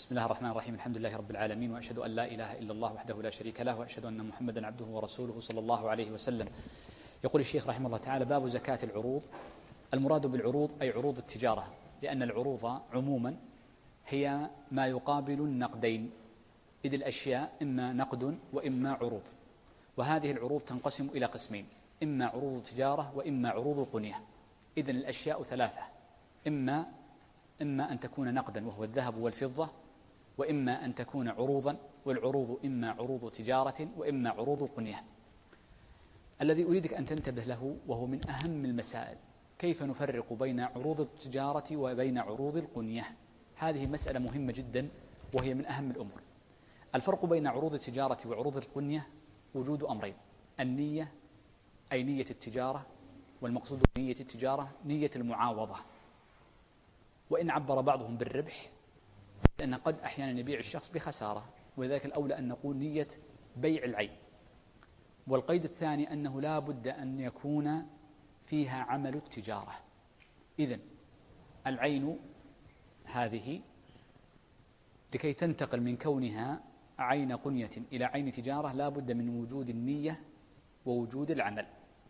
بسم الله الرحمن الرحيم. الحمد لله رب العالمين، وأشهد أن لا إله إلا الله وحده لا شريك له، وأشهد أن محمدا عبده ورسوله صلى الله عليه وسلم. يقول الشيخ رحمه الله تعالى: باب زكاة العروض. المراد بالعروض أي عروض التجارة، لأن العروض عموما هي ما يقابل النقدين، إذ الأشياء إما نقد وإما عروض، وهذه العروض تنقسم إلى قسمين: إما عروض تجارة وإما عروض قنية. إذن الأشياء ثلاثة: إما أن تكون نقدا وهو الذهب والفضة، وإما أن تكون عروضا، والعروض إما عروض تجارة وإما عروض قنية. الذي أريدك أن تنتبه له وهو من أهم المسائل: كيف نفرق بين عروض التجارة وبين عروض القنية؟ هذه مسألة مهمة جدا وهي من أهم الأمور. الفرق بين عروض التجارة وعروض القنية وجود أمرين: النية أي نية التجارة، والمقصود بنية التجارة نية المعاوضة، وإن عبر بعضهم بالربح لأن قد أحيانا يبيع الشخص بخسارة، ولذلك الأولى أن نقول نية بيع العين. والقيد الثاني أنه لا بد أن يكون فيها عمل التجارة. إذن العين هذه لكي تنتقل من كونها عين قنية إلى عين تجارة لا بد من وجود النية ووجود العمل.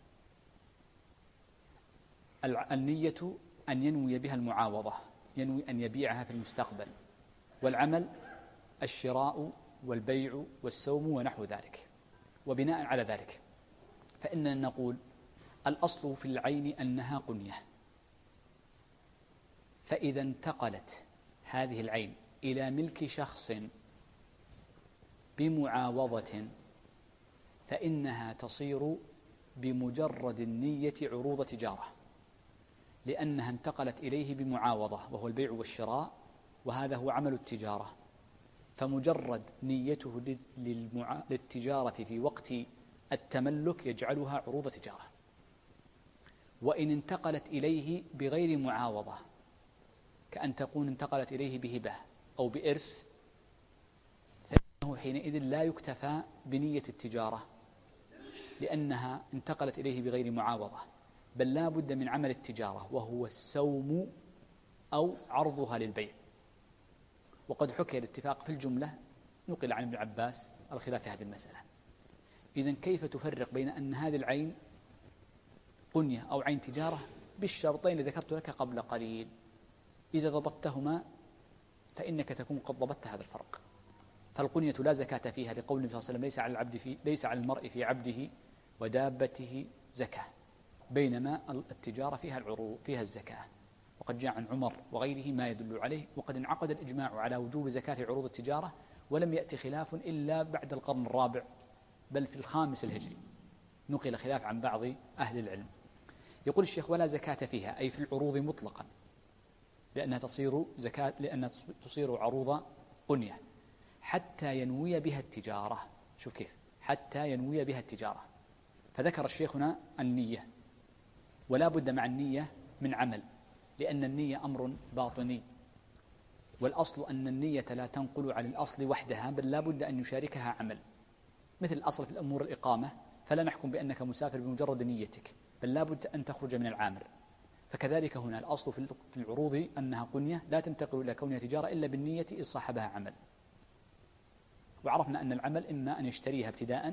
النية أن ينوي بها المعاوضة، ينوي أن يبيعها في المستقبل، والعمل الشراء والبيع والسوم ونحو ذلك. وبناء على ذلك فإننا نقول: الأصل في العين أنها قنية، فإذا انتقلت هذه العين إلى ملك شخص بمعاوضة فإنها تصير بمجرد النية عروض تجارة، لأنها انتقلت إليه بمعاوضة وهو البيع والشراء، وهذا هو عمل التجارة. فمجرد نيته للتجارة في وقت التملك يجعلها عروض تجارة. وإن انتقلت إليه بغير معاوضة، كأن تكون انتقلت إليه بهبة أو بإرث، فإنه حينئذ لا يكتفى بنية التجارة لأنها انتقلت إليه بغير معاوضة، بل لا بد من عمل التجارة وهو السوم أو عرضها للبيع. وقد حكي الاتفاق في الجملة، نقل عن ابن عباس الخلاف في هذه المسألة. إذن كيف تفرق بين أن هذه العين قنية أو عين تجارة؟ بالشرطين اللي ذكرت لك قبل قليل. إذا ضبطتهما فإنك تكون قد ضبطت هذا الفرق. فالقنية لا زكاة فيها لقول النبي صلى الله عليه وسلم: ليس على المرء في عبده ودابته زكاة، بينما التجارة فيها العروض فيها الزكاة. وقد جاء عن عمر وغيره ما يدل عليه، وقد انعقد الإجماع على وجوب زكاة عروض التجارة، ولم يأتي خلاف إلا بعد القرن الرابع، بل في الخامس الهجري نقل خلاف عن بعض أهل العلم. يقول الشيخ: ولا زكاة فيها أي في العروض مطلقا، لأنها تصير عروض قنية حتى ينوي بها التجارة. شوف كيف، حتى ينوي بها التجارة. فذكر الشيخنا النية، ولا بد مع النية من عمل، لأن النية أمر باطني، والأصل أن النية لا تنقل عن الأصل وحدها، بل لا بد أن يشاركها عمل. مثل الأصل في الأمور الإقامة، فلا نحكم بأنك مسافر بمجرد نيتك، بل لا بد أن تخرج من العامر. فكذلك هنا الأصل في العروض أنها قنية لا تنتقل إلى كونها تجارة إلا بالنية إذ صاحبها عمل. وعرفنا أن العمل إما أن يشتريها ابتداء،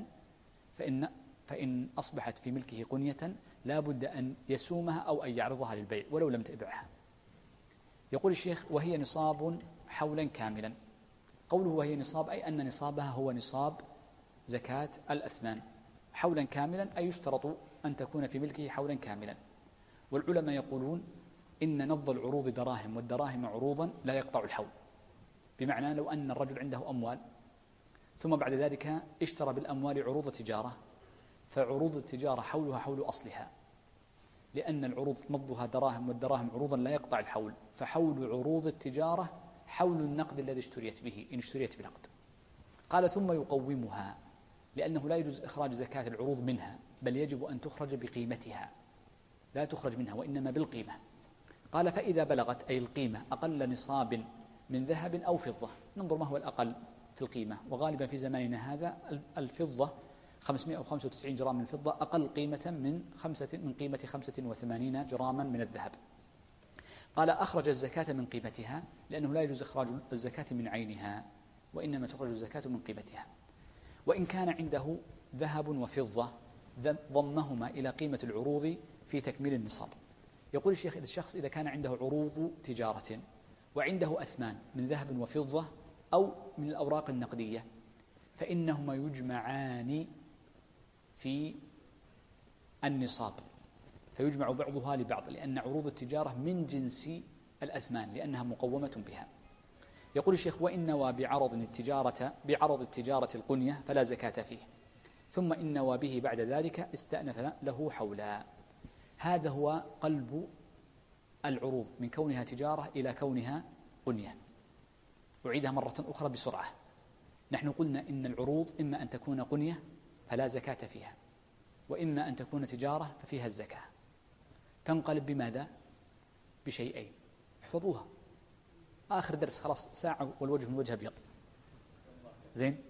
فإن أصبحت في ملكه قنية لا بد أن يسومها أو أن يعرضها للبيع ولو لم تبعها. يقول الشيخ: وهي نصاب حولا كاملا. قوله وهي نصاب أي أن نصابها هو نصاب زكاة الأثمان. حولا كاملا أي يشترط أن تكون في ملكه حولا كاملا. والعلماء يقولون إن نبض العروض دراهم والدراهم عروضا لا يقطع الحول، بمعنى لو أن الرجل عنده أموال ثم بعد ذلك اشترى بالأموال عروض تجارة، فعروض التجارة حولها حول أصلها، لأن العروض نبضها دراهم والدراهم عروضا لا يقطع الحول، فحول عروض التجارة حول النقد الذي اشتريت به إن اشتريت بنقد. قال: ثم يقومها، لأنه لا يجوز إخراج زكاة العروض منها، بل يجب أن تخرج بقيمتها، لا تخرج منها وإنما بالقيمة. قال: فإذا بلغت أي القيمة أقل نصاب من ذهب أو فضة. ننظر ما هو الأقل في القيمة، وغالبا في زماننا هذا الفضة 595 جرام من الفضة أقل قيمة من قيمة 85 جراما من الذهب. قال أخرج الزكاة من قيمتها لأنه لا يجوز إخراج الزكاة من عينها، وإنما تخرج الزكاة من قيمتها. وإن كان عنده ذهب وفضة ضمهما إلى قيمة العروض في تكميل النصاب. يقول الشيخ: الشخص إذا كان عنده عروض تجارة وعنده أثمان من ذهب وفضة أو من الأوراق النقدية، فإنهما يجمعان في النصاب، فيجمع بعضها لبعض، لأن عروض التجارة من جنس الأثمان لأنها مقومة بها. يقول الشيخ: وإن نوى بعرض التجارة القنية فلا زكاة فيه، ثم إن نوى به بعد ذلك استأنف له حولا. هذا هو قلب العروض من كونها تجارة إلى كونها قنية. أعيدها مرة أخرى بسرعة. نحن قلنا إن العروض إما أن تكون قنية فلا زكاة فيها، وإما أن تكون تجارة ففيها الزكاة. تنقلب بماذا؟ بشيئين، احفظوها، آخر درس خلاص، ساعة والوجه من وجه أبيض. زين،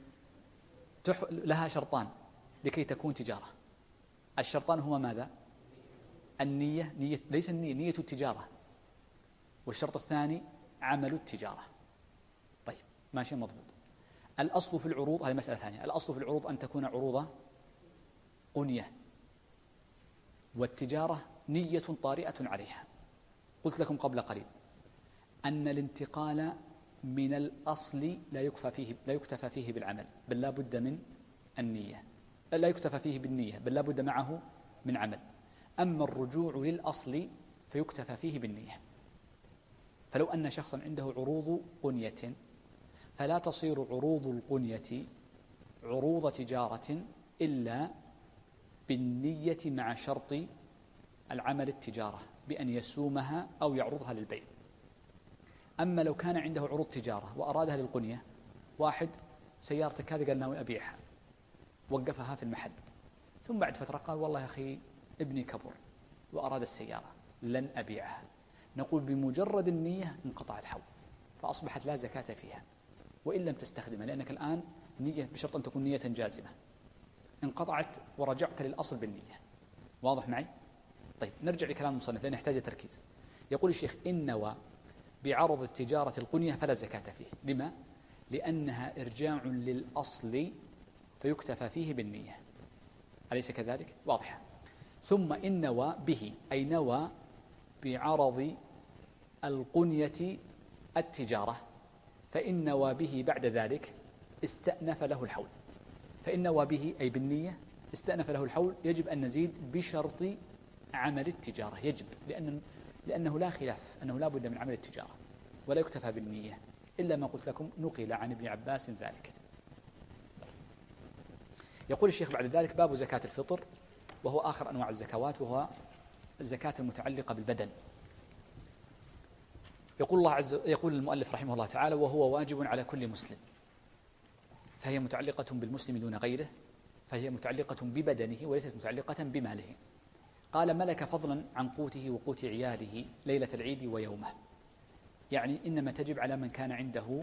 لها شرطان لكي تكون تجارة. الشرطان هما ماذا؟ النية، ليس نية التجارة، والشرط الثاني عمل التجارة. طيب، ماشي مضبوط. الأصل في العروض، هذه مسألة ثانية، الأصل في العروض أن تكون عروض قنية، والتجارة نية طارئة عليها. قلت لكم قبل قليل أن الانتقال من الأصل لا يكتفى فيه بالعمل، بل لا بد من النية، لا يكتفى فيه بالنية بل لا بد معه من عمل. أما الرجوع للأصل فيكتفى فيه بالنية. فلو أن شخصا عنده عروض قنية فلا تصير عروض القنية عروض تجارة إلا بالنية مع شرط العمل التجارة بأن يسومها أو يعرضها للبيع. أما لو كان عنده عروض تجارة وأرادها للقنية، واحد سيارتك هذه قال ناوي أبيعها، وقفها في المحل، ثم بعد فترة قال والله يا أخي ابني كبر وأراد السيارة لن أبيعها، نقول بمجرد النية انقطع الحول، فأصبحت لا زكاة فيها وإن لم تستخدمها، لأنك الآن نية بشرط أن تكون نية جازمة، انقطعت ورجعت للأصل بالنية. واضح معي؟ طيب، نرجع لكلام المصنف لأنه يحتاج تركيز. يقول الشيخ: إن نوى بعرض التجارة القنية فلا زكاة فيه. لما؟ لأنها إرجاع للأصل فيكتفى فيه بالنية، أليس كذلك؟ واضح. ثم إن نوى به، أي نوى بعرض القنية التجارة، فإن نوى به بعد ذلك استأنف له الحول. فإن نوى به أي بالنية استأنف له الحول، يجب أن نزيد بشرط عمل التجارة، يجب، لأنه لا خلاف أنه لا بد من عمل التجارة ولا يكتفى بالنية، إلا ما قلت لكم نقل عن ابن عباس ذلك. يقول الشيخ بعد ذلك: باب زكاة الفطر، وهو آخر أنواع الزكوات، وهو الزكاة المتعلقة بالبدن. يقول المؤلف رحمه الله تعالى: وهو واجب على كل مسلم، فهي متعلقة بالمسلم دون غيره، فهي متعلقة ببدنه وليست متعلقة بماله. قال: ملك فضلا عن قوته وقوت عياله ليلة العيد ويومه، يعني إنما تجب على من كان عنده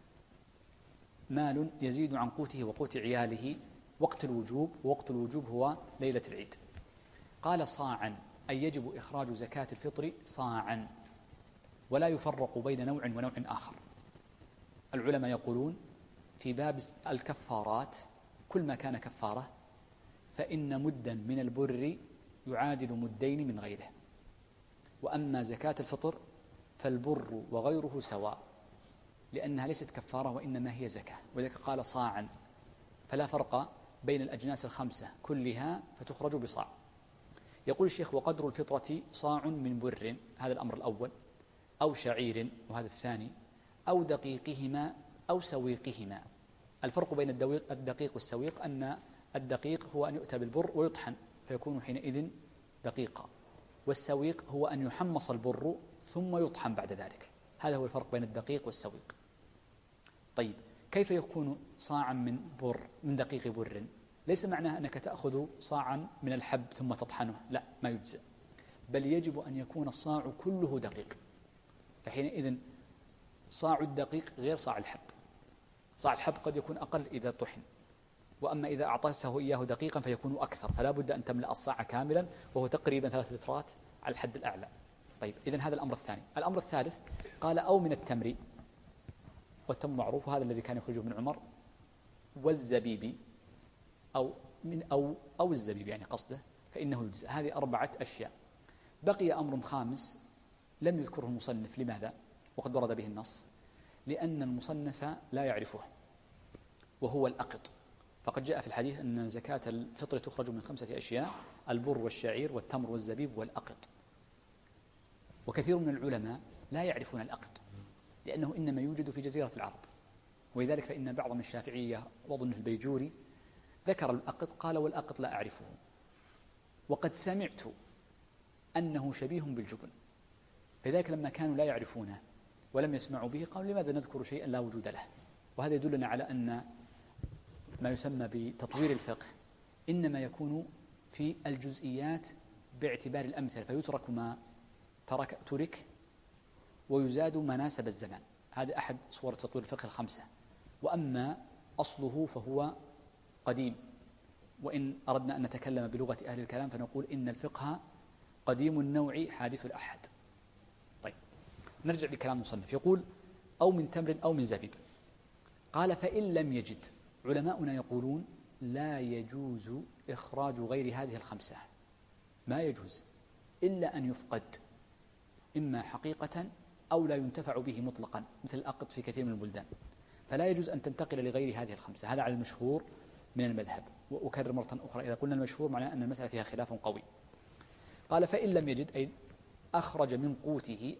مال يزيد عن قوته وقوت عياله وقت الوجوب، ووقت الوجوب هو ليلة العيد. قال: صاعا، أي يجب إخراج زكاة الفطر صاعا، ولا يفرق بين نوع ونوع آخر. العلماء يقولون في باب الكفارات كل ما كان كفارة فإن مدا من البر يعادل مدين من غيره، وأما زكاة الفطر فالبر وغيره سواء، لأنها ليست كفارة وإنما هي زكاة، ولذلك قال صاعا، فلا فرق بين الأجناس الخمسة كلها فتخرج بصاع. يقول الشيخ: وقدر الفطرة صاع من بر، هذا الأمر الأول، أو شعير، وهذا الثاني، أو دقيقهما أو سويقهما. الفرق بين الدقيق والسويق أن الدقيق هو أن يؤتى بالبر ويطحن فيكون حينئذ دقيقا، والسويق هو أن يحمص البر ثم يطحن بعد ذلك. هذا هو الفرق بين الدقيق والسويق. طيب، كيف يكون صاعا من دقيق بر؟ ليس معناه أنك تأخذ صاعا من الحب ثم تطحنه، لا، ما يجزئ، بل يجب أن يكون الصاع كله دقيق، فحينئذ صاع الدقيق غير صاع الحب. صاع الحب قد يكون أقل إذا طحن، وأما إذا أعطيته إياه دقيقا فيكون أكثر، فلا بد أن تملأ الصاع كاملا، وهو تقريبا 3 لترات على الحد الأعلى. طيب إذن هذا الأمر الثاني. الأمر الثالث قال أو من التمر، والتمر معروف هذا الذي كان يخرجه ابن عمر، والزبيب أو الزبيب يعني قصده، فإنه يجزى. هذه 4 أشياء. بقي أمر خامس لم يذكره المصنف. لماذا؟ وقد ورد به النص. لأن المصنف لا يعرفه، وهو الأقط. فقد جاء في الحديث أن زكاة الفطر تخرج من 5 أشياء: البر والشعير والتمر والزبيب والأقط. وكثير من العلماء لا يعرفون الأقط، لأنه إنما يوجد في جزيرة العرب. ولذلك فإن بعض من الشافعية وظن البيجوري ذكر الأقط، قال والأقط لا أعرفه، وقد سمعت أنه شبيه بالجبن. فذلك لما كانوا لا يعرفونه ولم يسمعوا به قالوا لماذا نذكر شيئا لا وجود له. وهذا يدلنا على أن ما يسمى بتطوير الفقه إنما يكون في الجزئيات باعتبار الأمثلة، فيترك ما ترك ويزاد ما ناسب الزمان. هذا أحد صور تطوير الفقه ال5. وأما أصله فهو قديم. وإن أردنا أن نتكلم بلغة أهل الكلام فنقول إن الفقه قديم النوع حادث الأحد. طيب نرجع لكلام المصنف. يقول أو من تمر أو من زبيب. قال فإن لم يجد. علماؤنا يقولون لا يجوز إخراج غير هذه ال5. ما يجوز إلا أن يفقد، إما حقيقة أو لا ينتفع به مطلقا، مثل الأقط في كثير من البلدان. فلا يجوز أن تنتقل لغير هذه ال5. هذا على المشهور من المذهب. وأكرر مرة أخرى، إذا قلنا المشهور معناه أن المسألة فيها خلاف قوي. قال فإن لم يجد، أي أخرج من قوته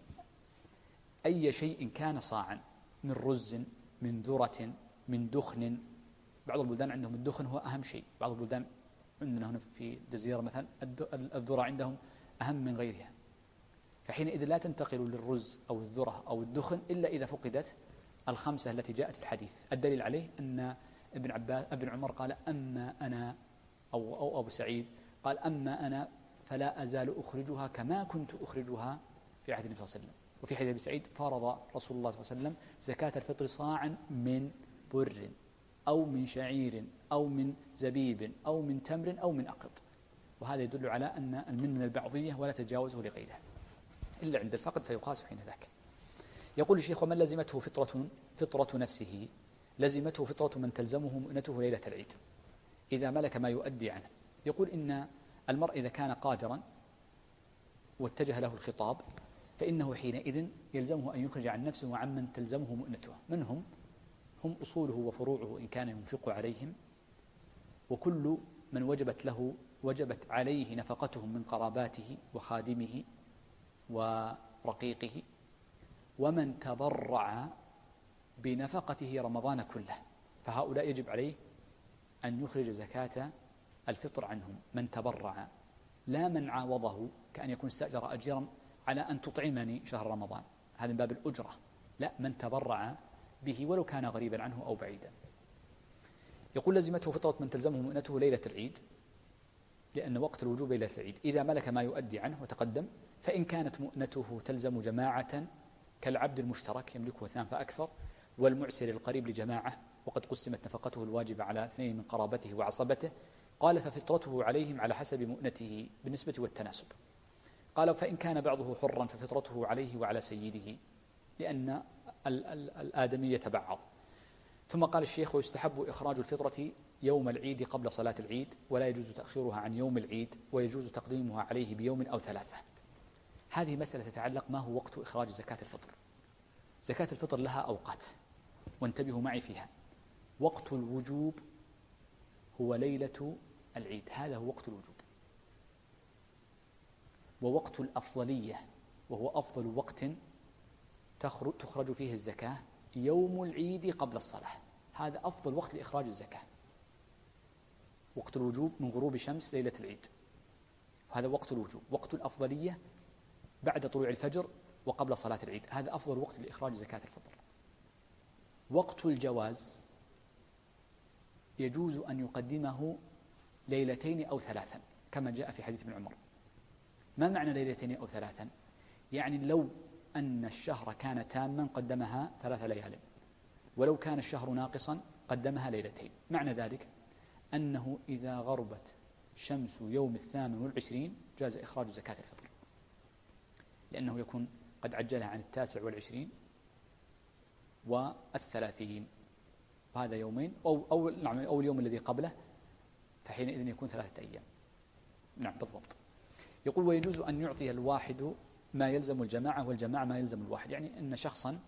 أي شيء كان صاعا، من رز، من ذرة، من دخن. بعض البلدان عندهم الدخن هو أهم شيء. بعض البلدان عندنا هنا في الجزيرة مثلا الذرة عندهم أهم من غيرها. فحينئذ لا تنتقل للرز أو الذرة أو الدخن إلا إذا فقدت ال5 التي جاءت في الحديث. الدليل عليه أن ابن عمر قال أما أنا أو أبو سعيد قال أما أنا فلا أزال أخرجها كما كنت أخرجها في عهد النبي صلى الله عليه وسلم. وفي حديث أبي سعيد فرض رسول الله صلى الله عليه وسلم زكاة الفطر صاعا من بر أو من شعير أو من زبيب أو من تمر أو من أقط. وهذا يدل على أن من البعضية ولا تجاوزه لغيره إلا عند الفقد فيقاس حين ذاك. يقول الشيخ ومن لزمته فطرة نفسه لزمته فطرة من تلزمه مؤنته ليلة العيد إذا ملك ما يؤدي عنه. يقول إن المرء إذا كان قادرا واتجه له الخطاب فإنه حينئذ يلزمه أن يخرج عن نفسه وعن من تلزمه مؤنته. من هم أصوله وفروعه إن كان ينفق عليهم، وكل من وجبت عليه نفقتهم من قراباته وخادمه ورقيقه، ومن تبرع بنفقته رمضان كله، فهؤلاء يجب عليه أن يخرج زكاة الفطر عنهم. من تبرع، لا من عاوضه كأن يكون استأجر أجيرا على أن تطعمني شهر رمضان، هذا من باب الأجرة. لا، من تبرع به ولو كان غريبا عنه أو بعيدا. يقول لزمته فطرة من تلزمه مؤنته ليلة العيد، لأن وقت الوجوب ليلة العيد إذا ملك ما يؤدي عنه وتقدم. فإن كانت مؤنته تلزم جماعة كالعبد المشترك يملكه 2 فأكثر، والمعسر القريب لجماعة وقد قسمت نفقته الواجبة على 2 من قرابته وعصبته، قال ففطرته عليهم على حسب مؤنته بالنسبة والتناسب. قال فإن كان بعضه حرا ففطرته عليه وعلى سيده، لأن الآدمي يتبعض. ثم قال الشيخ ويستحب إخراج الفطرة يوم العيد قبل صلاة العيد، ولا يجوز تأخيرها عن يوم العيد، ويجوز تقديمها عليه بيوم أو 3. هذه مسألة تتعلق ما هو وقت إخراج زكاة الفطر. زكاة الفطر لها أوقات، وانتبهوا معي فيها. وقت الوجوب هو ليلة العيد، هذا هو وقت الوجوب. ووقت الأفضلية وهو أفضل وقت تخرج فيه الزكاة يوم العيد قبل الصلاة، هذا أفضل وقت لإخراج الزكاة. وقت الوجوب من غروب شمس ليلة العيد، هذا وقت الوجوب. وقت الأفضلية بعد طلوع الفجر وقبل صلاة العيد، هذا أفضل وقت لإخراج زكاة الفطر. وقت الجواز يجوز أن يقدمه 2 أو 3 كما جاء في حديث ابن عمر. ما معنى 2 أو 3؟ يعني لو أن الشهر كان تاما قدمها 3 ليال، ولو كان الشهر ناقصا قدمها 2. معنى ذلك أنه إذا غربت شمس يوم 28 جاز إخراج زكاة الفطر. لأنه يكون قد عجلها عن 29 و30، وهذا يومين أو اليوم الذي قبله، فحينئذ يكون 3 أيام. نعم بالضبط. يقول ويجوز أن يعطي الواحد ما يلزم الجماعة والجماعة ما يلزم الواحد، يعني أن شخصا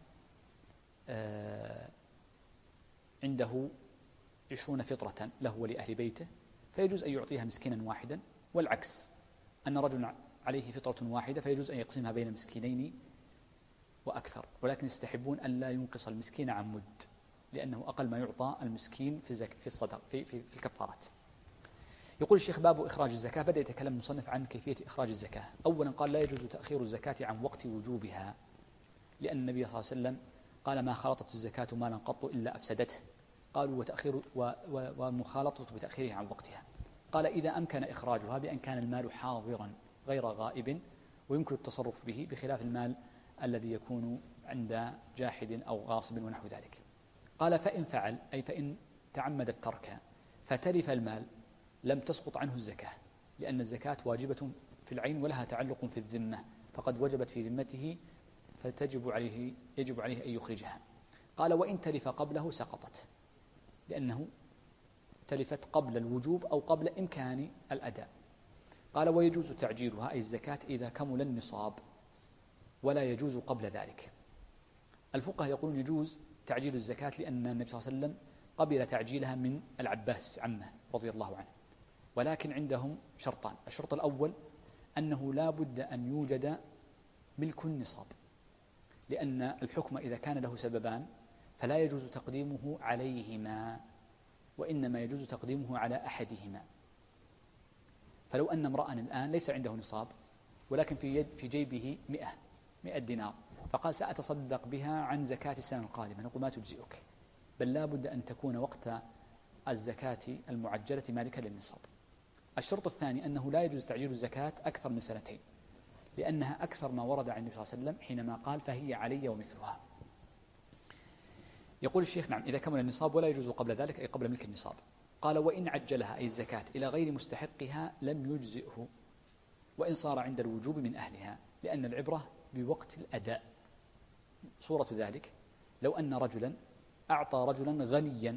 عنده 20 فطرة له ولأهل بيته، فيجوز أن يعطيها مسكينا واحدا، والعكس أن رجل عليه فطرة واحدة فيجوز أن يقسمها بين مسكينين وأكثر، ولكن يستحبون أن لا ينقص المسكين عن مد، لأنه أقل ما يعطى المسكين في الصدق في الكفارات. يقول الشيخ باب إخراج الزكاة. بدأ يتكلم المصنف عن كيفية إخراج الزكاة. أولا قال لا يجوز تأخير الزكاة عن وقت وجوبها، لأن النبي صلى الله عليه وسلم قال ما خلطت الزكاة مالا قط إلا أفسدته. قالوا ومخالطة بتأخيرها عن وقتها. قال إذا أمكن إخراجها بأن كان المال حاضرا غير غائب ويمكن التصرف به، بخلاف المال الذي يكون عند جاحد أو غاصب ونحو ذلك. قال فإن فعل، أي فإن تعمد الترك فتلف المال لم تسقط عنه الزكاة، لأن الزكاة واجبة في العين ولها تعلق في الذمة، فقد وجبت في ذمته يجب عليه أن يخرجها. قال وإن تلف قبله سقطت، لأنه تلفت قبل الوجوب أو قبل إمكان الأداء. قال ويجوز تعجيلها، أي الزكاة، إذا كمل النصاب، ولا يجوز قبل ذلك. الفقهاء يقولون يجوز تعجيل الزكاة لأن النبي صلى الله عليه وسلم قبل تعجيلها من العباس عمه رضي الله عنه، ولكن عندهم شرطان. الشرط الأول أنه لا بد أن يوجد ملك النصاب، لأن الحكم إذا كان له سببان فلا يجوز تقديمه عليهما، وإنما يجوز تقديمه على أحدهما. فلو أن امرأ الآن ليس عنده نصاب ولكن في جيبه 100 دينار، فقال سأتصدق بها عن زكاة السنة القادمة، نقول ما تجزئك، بل لا بد أن تكون وقت الزكاة المعجلة مالكا للنصاب. الشرط الثاني أنه لا يجوز تعجيل الزكاة أكثر من 2 سنين، لأنها أكثر ما ورد عن النبي صلى الله عليه وسلم حينما قال فهي علي ومثلها. يقول الشيخ نعم إذا كمل النصاب، ولا يجوز قبل ذلك، أي قبل ملك النصاب. قال وإن عجلها، أي الزكاة، إلى غير مستحقها لم يجزئه، وإن صار عند الوجوب من أهلها، لأن العبرة بوقت الأداء. صورة ذلك لو أن رجلا أعطى رجلا غنيا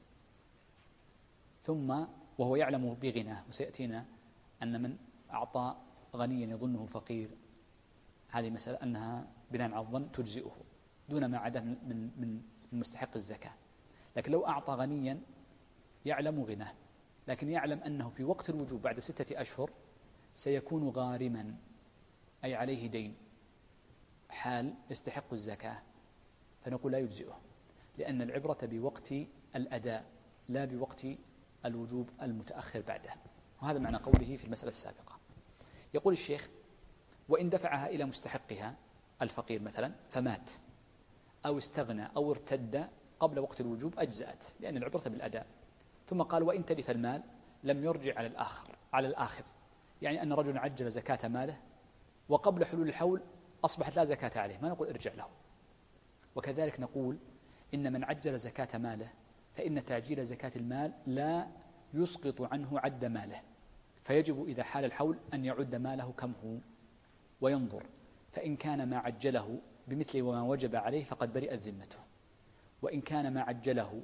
ثم وهو يعلم بغناه، وسيأتينا أن من أعطى غنيا يظنه فقير هذه مسألة أنها بناء على الظن تجزئه دون ما عدا من مستحق الزكاة. لكن لو أعطى غنيا يعلم غناه، لكن يعلم أنه في وقت الوجوب بعد 6 أشهر سيكون غارما، أي عليه دين حال يستحق الزكاة، فنقول لا يجزئه، لأن العبرة بوقت الأداء لا بوقت الوجوب المتأخر بعده. وهذا معنى قوله في المسألة السابقة. يقول الشيخ وإن دفعها إلى مستحقها، الفقير مثلا، فمات أو استغنى أو ارتد قبل وقت الوجوب أجزأت، لأن العبرة بالأداء. ثم قال وإن تلف المال لم يرجع على الآخذ، يعني أن رجل عجل زكاة ماله وقبل حلول الحول أصبحت لا زكاة عليه، ما نقول ارجع له. وكذلك نقول إن من عجل زكاة ماله فإن تعجيل زكاة المال لا يسقط عنه عد ماله، فيجب إذا حال الحول أن يعد ماله كم هو وينظر، فإن كان ما عجله بمثل وما وجب عليه فقد برئت ذمته، وإن كان ما عجله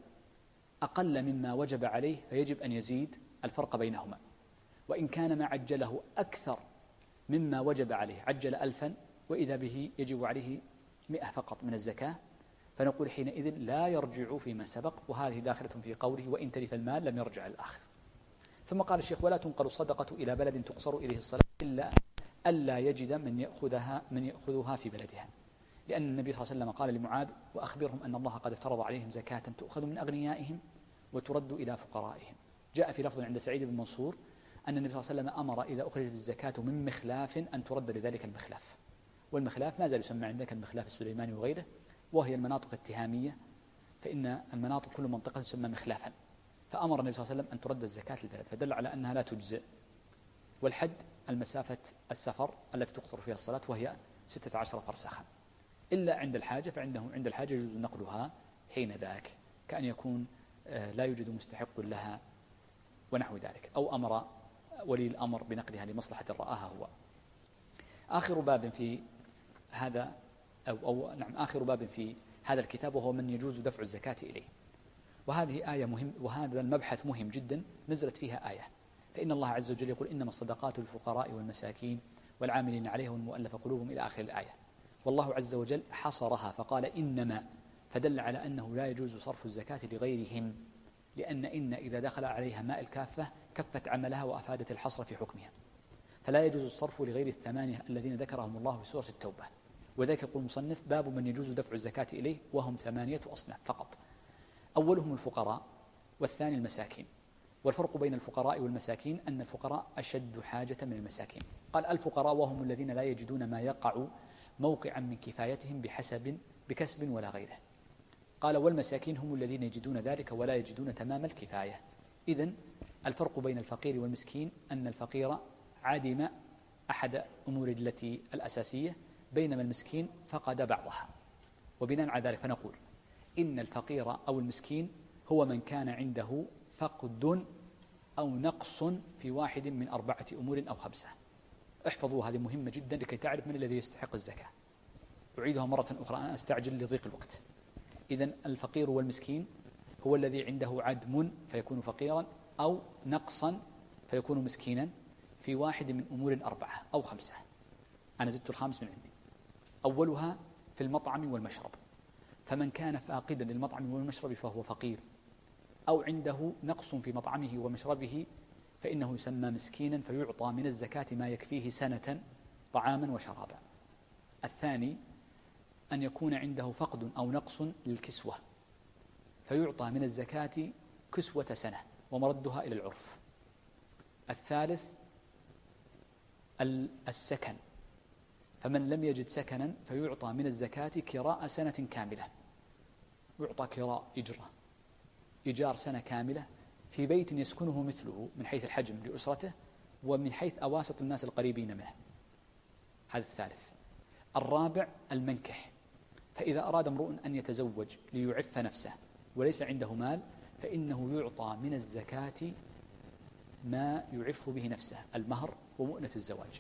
أقل مما وجب عليه فيجب أن يزيد الفرق بينهما، وإن كان ما عجله أكثر مما وجب عليه، عجل 1000 وإذا به يجب عليه 100 فقط من الزكاة، فنقول حينئذ لا يرجع فيما سبق، وهذه داخلة في قوله وإن تلف المال لم يرجع الآخذ. ثم قال الشيخ ولا تنقل الصدقة إلى بلد تقصر إليه الصلاة إلا ألا يجد من يأخذها في بلدها، لأن النبي صلى الله عليه وسلم قال لمعاذ وأخبرهم أن الله قد افترض عليهم زكاة تؤخذ من أغنيائهم وترد إلى فقرائهم. جاء في لفظ عند سعيد بن منصور أن النبي صلى الله عليه وسلم أمر إذا أخرجت الزكاة من مخلاف أن ترد لذلك المخلاف، والمخلاف ما زال يسمى عندك المخلاف السليماني وغيره، وهي المناطق التهامية، فإن المناطق كل منطقة تسمى مخلافا، فأمر النبي صلى الله عليه وسلم أن ترد الزكاة للبلد، فدل على أنها لا تجزئ. والحد المسافة السفر التي تقصر فيها الصلاة وهي 16 فرسخا، إلا عند الحاجة، فعندهم عند الحاجة يجوز نقلها حين ذاك، كأن يكون لا يوجد مستحق لها ونحو ذلك، أو أمر ولي الأمر بنقلها لمصلحة رآها هو. آخر باب في هذا نعم آخر باب في هذا الكتاب، وهو من يجوز دفع الزكاة إليه. وهذه آية مهم، وهذا المبحث مهم جدا، نزلت فيها آية. فإن الله عز وجل يقول إنما الصدقات للفقراء والمساكين والعاملين عليها والمؤلف قلوبهم إلى آخر الآية. والله عز وجل حصرها فقال إنما، فدل على أنه لا يجوز صرف الزكاة لغيرهم، لأن إذا دخل عليها ماء الكافة كفت عملها وأفادت الحصر في حكمها، فلا يجوز الصرف لغير الثمانية الذين ذكرهم الله في سورة التوبة. وذلك يقول المصنف باب من يجوز دفع الزكاة إليه، وهم 8 أصناف فقط. أولهم الفقراء، والثاني المساكين. والفرق بين الفقراء والمساكين أن الفقراء أشد حاجة من المساكين. قال الفقراء وهم الذين لا يجدون ما يقع موقعا من كفايتهم بكسب ولا غيره. قال والمساكين هم الذين يجدون ذلك ولا يجدون تمام الكفاية. إذن الفرق بين الفقير والمسكين أن الفقير عدم أحد أمور التي الأساسية، بينما المسكين فقد بعضها. وبناء على ذلك فنقول إن الفقير أو المسكين هو من كان عنده فقد أو نقص في واحد من 4 أمور أو 5. احفظوا، هذه مهمة جدا لكي تعرف من الذي يستحق الزكاة. أعيدها مرة أخرى، أنا أستعجل لضيق الوقت. إذن الفقير والمسكين هو الذي عنده عدم فيكون فقيرا، أو نقصا فيكون مسكينا في واحد من أمور 4 أو 5. أنا زدت الخامس من عندي. أولها في المطعم والمشرب، فمن كان فاقدا للمطعم والمشرب فهو فقير، أو عنده نقص في مطعمه ومشربه فإنه يسمى مسكينا، فيعطى من الزكاة ما يكفيه سنة طعاما وشرابا. الثاني أن يكون عنده فقد أو نقص للكسوة، فيعطى من الزكاة كسوة سنة ومردها إلى العرف. الثالث السكن، فمن لم يجد سكنا فيعطى من الزكاة كراء سنة كاملة، يعطى كراء إيجار سنة كاملة في بيت يسكنه مثله من حيث الحجم لأسرته ومن حيث أواسط الناس القريبين منه. هذا الثالث. الرابع المنكح، فإذا أراد امرؤ أن يتزوج ليعف نفسه وليس عنده مال فإنه يعطى من الزكاة ما يعف به نفسه، المهر ومؤنة الزواج.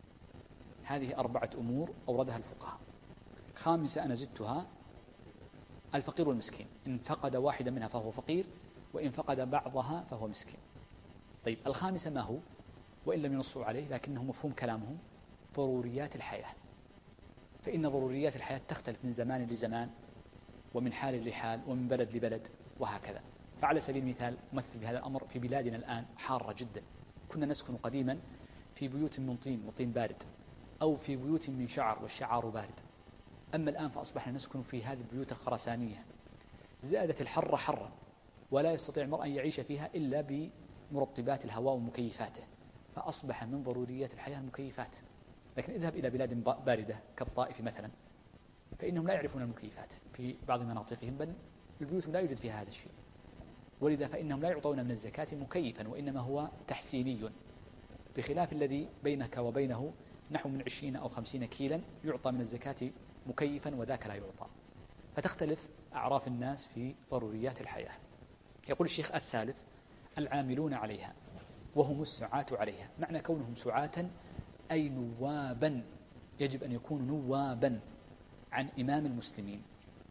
هذه 4 أمور أوردها الفقهاء. 5 أنا زدتها، الفقير والمسكين، إن فقد واحدة منها فهو فقير، وإن فقد بعضها فهو مسكين. طيب 5 ما هو؟ وإن لم ينصوا عليه لكنه مفهوم كلامهم، ضروريات الحياة. فإن ضروريات الحياة تختلف من زمان لزمان، ومن حال لحال، ومن بلد لبلد، وهكذا. فعلى سبيل المثال مثل بهذا الأمر في بلادنا الآن حارة جدا، كنا نسكن قديما في بيوت من طين وطين بارد، أو في بيوت من شعر والشعار بارد. أما الآن فأصبحنا نسكن في هذه البيوت الخرسانية، زادت الحر حرا، ولا يستطيع المرء أن يعيش فيها إلا بمرطبات الهواء ومكيفاته، فأصبح من ضروريات الحياة المكيفات. لكن اذهب إلى بلاد باردة كالطائف مثلا، فإنهم لا يعرفون المكيفات في بعض مناطقهم، بل البيوت لا يوجد فيها هذا الشيء، ولذا فإنهم لا يعطون من الزكاة مكيفا، وإنما هو تحسيني، بخلاف الذي بينك وبينه نحو من 20 أو 50 كيلا يعطى من الزكاة مكيفا وذاك لا يعطى. فتختلف أعراف الناس في ضروريات الحياة. يقول الشيخ الثالث العاملون عليها، وهم السعاة عليها. معنى كونهم سعاة أي نوابا، يجب أن يكونوا نوابا عن إمام المسلمين.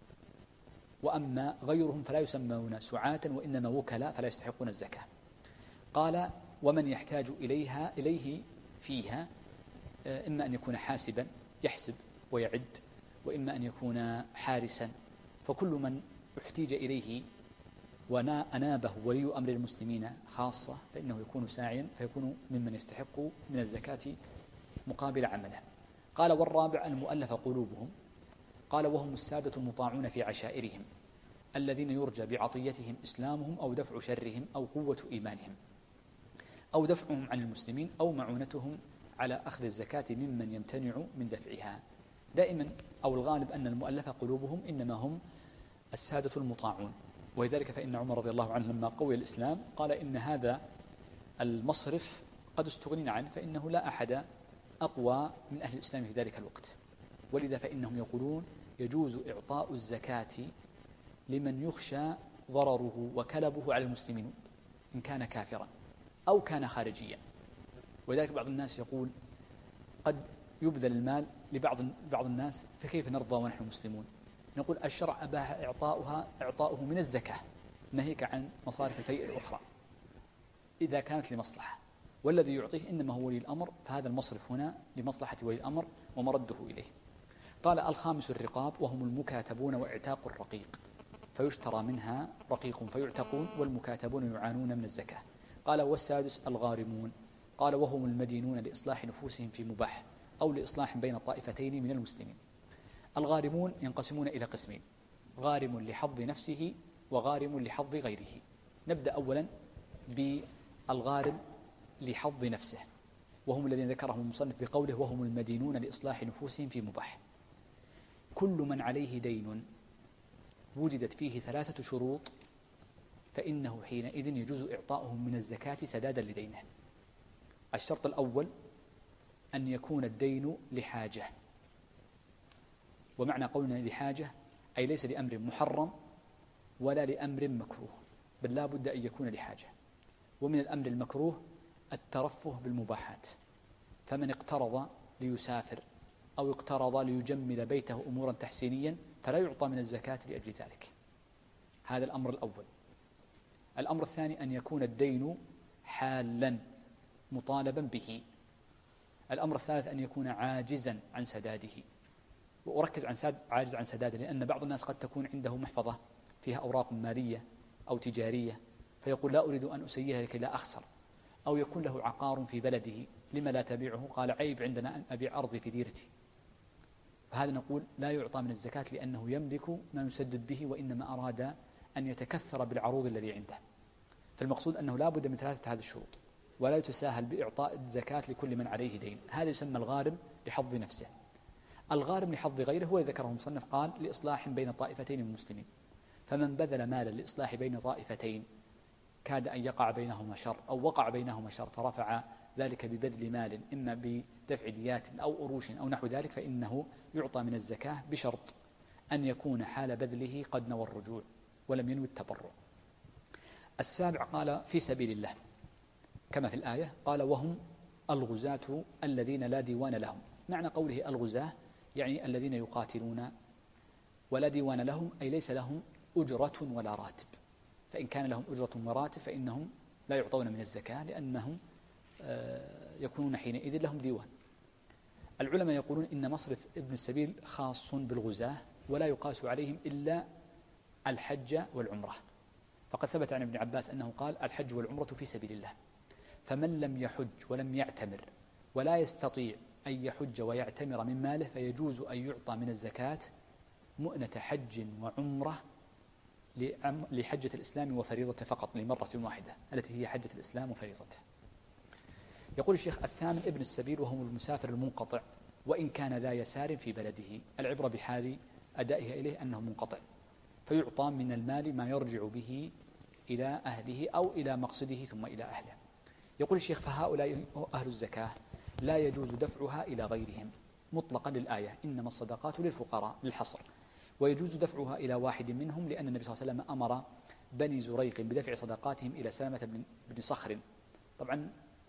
وأما غيرهم فلا يسمون سعاة وإنما وكلاء فلا يستحقون الزكاة. قال ومن يحتاج إليه فيها، إما أن يكون حاسبا يحسب ويعد، وإما أن يكون حارسا. فكل من احتيج إليه وأنابه ولي أمر المسلمين خاصة فإنه يكون ساعيا، فيكون ممن يستحق من الزكاة مقابل عمله. قال والرابع المؤلف قلوبهم. قال وهم السادة المطاعون في عشائرهم، الذين يرجى بعطيتهم إسلامهم أو دفع شرهم أو قوة إيمانهم، أو دفعهم عن المسلمين، أو معونتهم على أخذ الزكاة ممن يمتنع من دفعها. دائما أو الغالب أن المؤلف قلوبهم إنما هم السادة المطاعون. ولذلك فإن عمر رضي الله عنه لما قوي الإسلام قال إن هذا المصرف قد استغنينا عنه، فإنه لا أحد أقوى من أهل الإسلام في ذلك الوقت. ولذا فإنهم يقولون يجوز إعطاء الزكاة لمن يخشى ضرره وكلبه على المسلمين إن كان كافرا أو كان خارجيا. ولذلك بعض الناس يقول قد يبذل المال بعض الناس، فكيف نرضى ونحن مسلمون؟ نقول الشرع أباح إعطاؤه من الزكاة، ناهيك عن مصارف الفيء الأخرى إذا كانت لمصلحة، والذي يعطيه إنما هو ولي الأمر، فهذا المصرف هنا لمصلحة ولي الأمر ومرده إليه. قال: الخامس الرقاب، وهم المكاتبون واعتاق الرقيق، فيشترى منها رقيق فيعتقون، والمكاتبون يعانون من الزكاة. قال: والسادس الغارمون، قال: وهم المدينون لإصلاح نفوسهم في مباح أو لإصلاح بين الطائفتين من المسلمين. الغارمون ينقسمون إلى قسمين: غارم لحظ نفسه وغارم لحظ غيره. نبدأ أولا بالغارم لحظ نفسه، وهم الذين ذكرهم المصنف بقوله: وهم المدينون لإصلاح نفوسهم في مباح. كل من عليه دين وجدت فيه 3 شروط فإنه حينئذ يجوز إعطاؤه من الزكاة سدادا لدينه. الشرط الأول أن يكون الدين لحاجة، ومعنى قولنا لحاجة أي ليس لأمر محرم ولا لأمر مكروه، بل لا بد أن يكون لحاجة. ومن الأمر المكروه الترفه بالمباحات، فمن اقترض ليسافر أو اقترض ليجمل بيته أمورا تحسينيا فلا يعطى من الزكاة لأجل ذلك. هذا الأمر الأول. الأمر الثاني أن يكون الدين حالا مطالبا به. الأمر الثالث أن يكون عاجزا عن سداده. وأركز عاجز عن سداده لأن بعض الناس قد تكون عنده محفظة فيها أوراق مالية أو تجارية، فيقول: لا أريد أن أسيرها لكي لا أخسر. أو يكون له عقار في بلده، لما لا تبيعه؟ قال: عيب عندنا أن أبيع أرضي في ديرتي. فهذا نقول لا يعطى من الزكاة لأنه يملك ما يسدد به، وإنما أراد أن يتكثر بالعروض الذي عنده. فالمقصود أنه لا بد من 3 هذه الشروط، ولا يتساهل بإعطاء الزكاة لكل من عليه دين. هذا يسمى الغارم لحظ نفسه. الغارم لحظ غيره هو ذكره المصنف قال: لإصلاح بين طائفتين من المسلمين. فمن بذل مالا لإصلاح بين طائفتين كاد أن يقع بينهما شر أو وقع بينهما شر، فرفع ذلك ببذل مال إما بدفع ديات أو أروش أو نحو ذلك، فإنه يعطى من الزكاة بشرط أن يكون حال بذله قد نوى الرجوع ولم ينوي التبرع. السابع قال: في سبيل الله، كما في الآية قال: وهم الغزاة الذين لا ديوان لهم. معنى قوله الغزاة يعني الذين يقاتلون ولا ديوان لهم، أي ليس لهم أجرة ولا راتب. فإن كان لهم أجرة وراتب فإنهم لا يعطون من الزكاة، لأنهم يكونون حينئذ لهم ديوان. العلماء يقولون إن مصرف ابن السبيل خاص بالغزاة ولا يقاس عليهم إلا الحج والعمرة. فقد ثبت عن ابن عباس أنه قال: الحج والعمرة في سبيل الله، فمن لم يحج ولم يعتمر ولا يستطيع أن يحج ويعتمر من ماله فيجوز أن يعطى من الزكاة مؤنة حج وعمرة لحجة الإسلام وفريضته فقط، لمرة واحدة التي هي حجة الإسلام وفريضته. يقول الشيخ: الثامن ابن السبيل، وهم المسافر المنقطع وإن كان ذا يسار في بلده. العبرة بحال أدائها إليه أنه منقطع، فيعطى من المال ما يرجع به إلى أهله أو إلى مقصده ثم إلى أهله. يقول الشيخ: فهؤلاء أهل الزكاة لا يجوز دفعها إلى غيرهم مطلقا للآية: إنما الصدقات للفقراء للحصر، ويجوز دفعها إلى واحد منهم، لأن النبي صلى الله عليه وسلم أمر بني زريق بدفع صدقاتهم إلى سلمة بن صخر. طبعا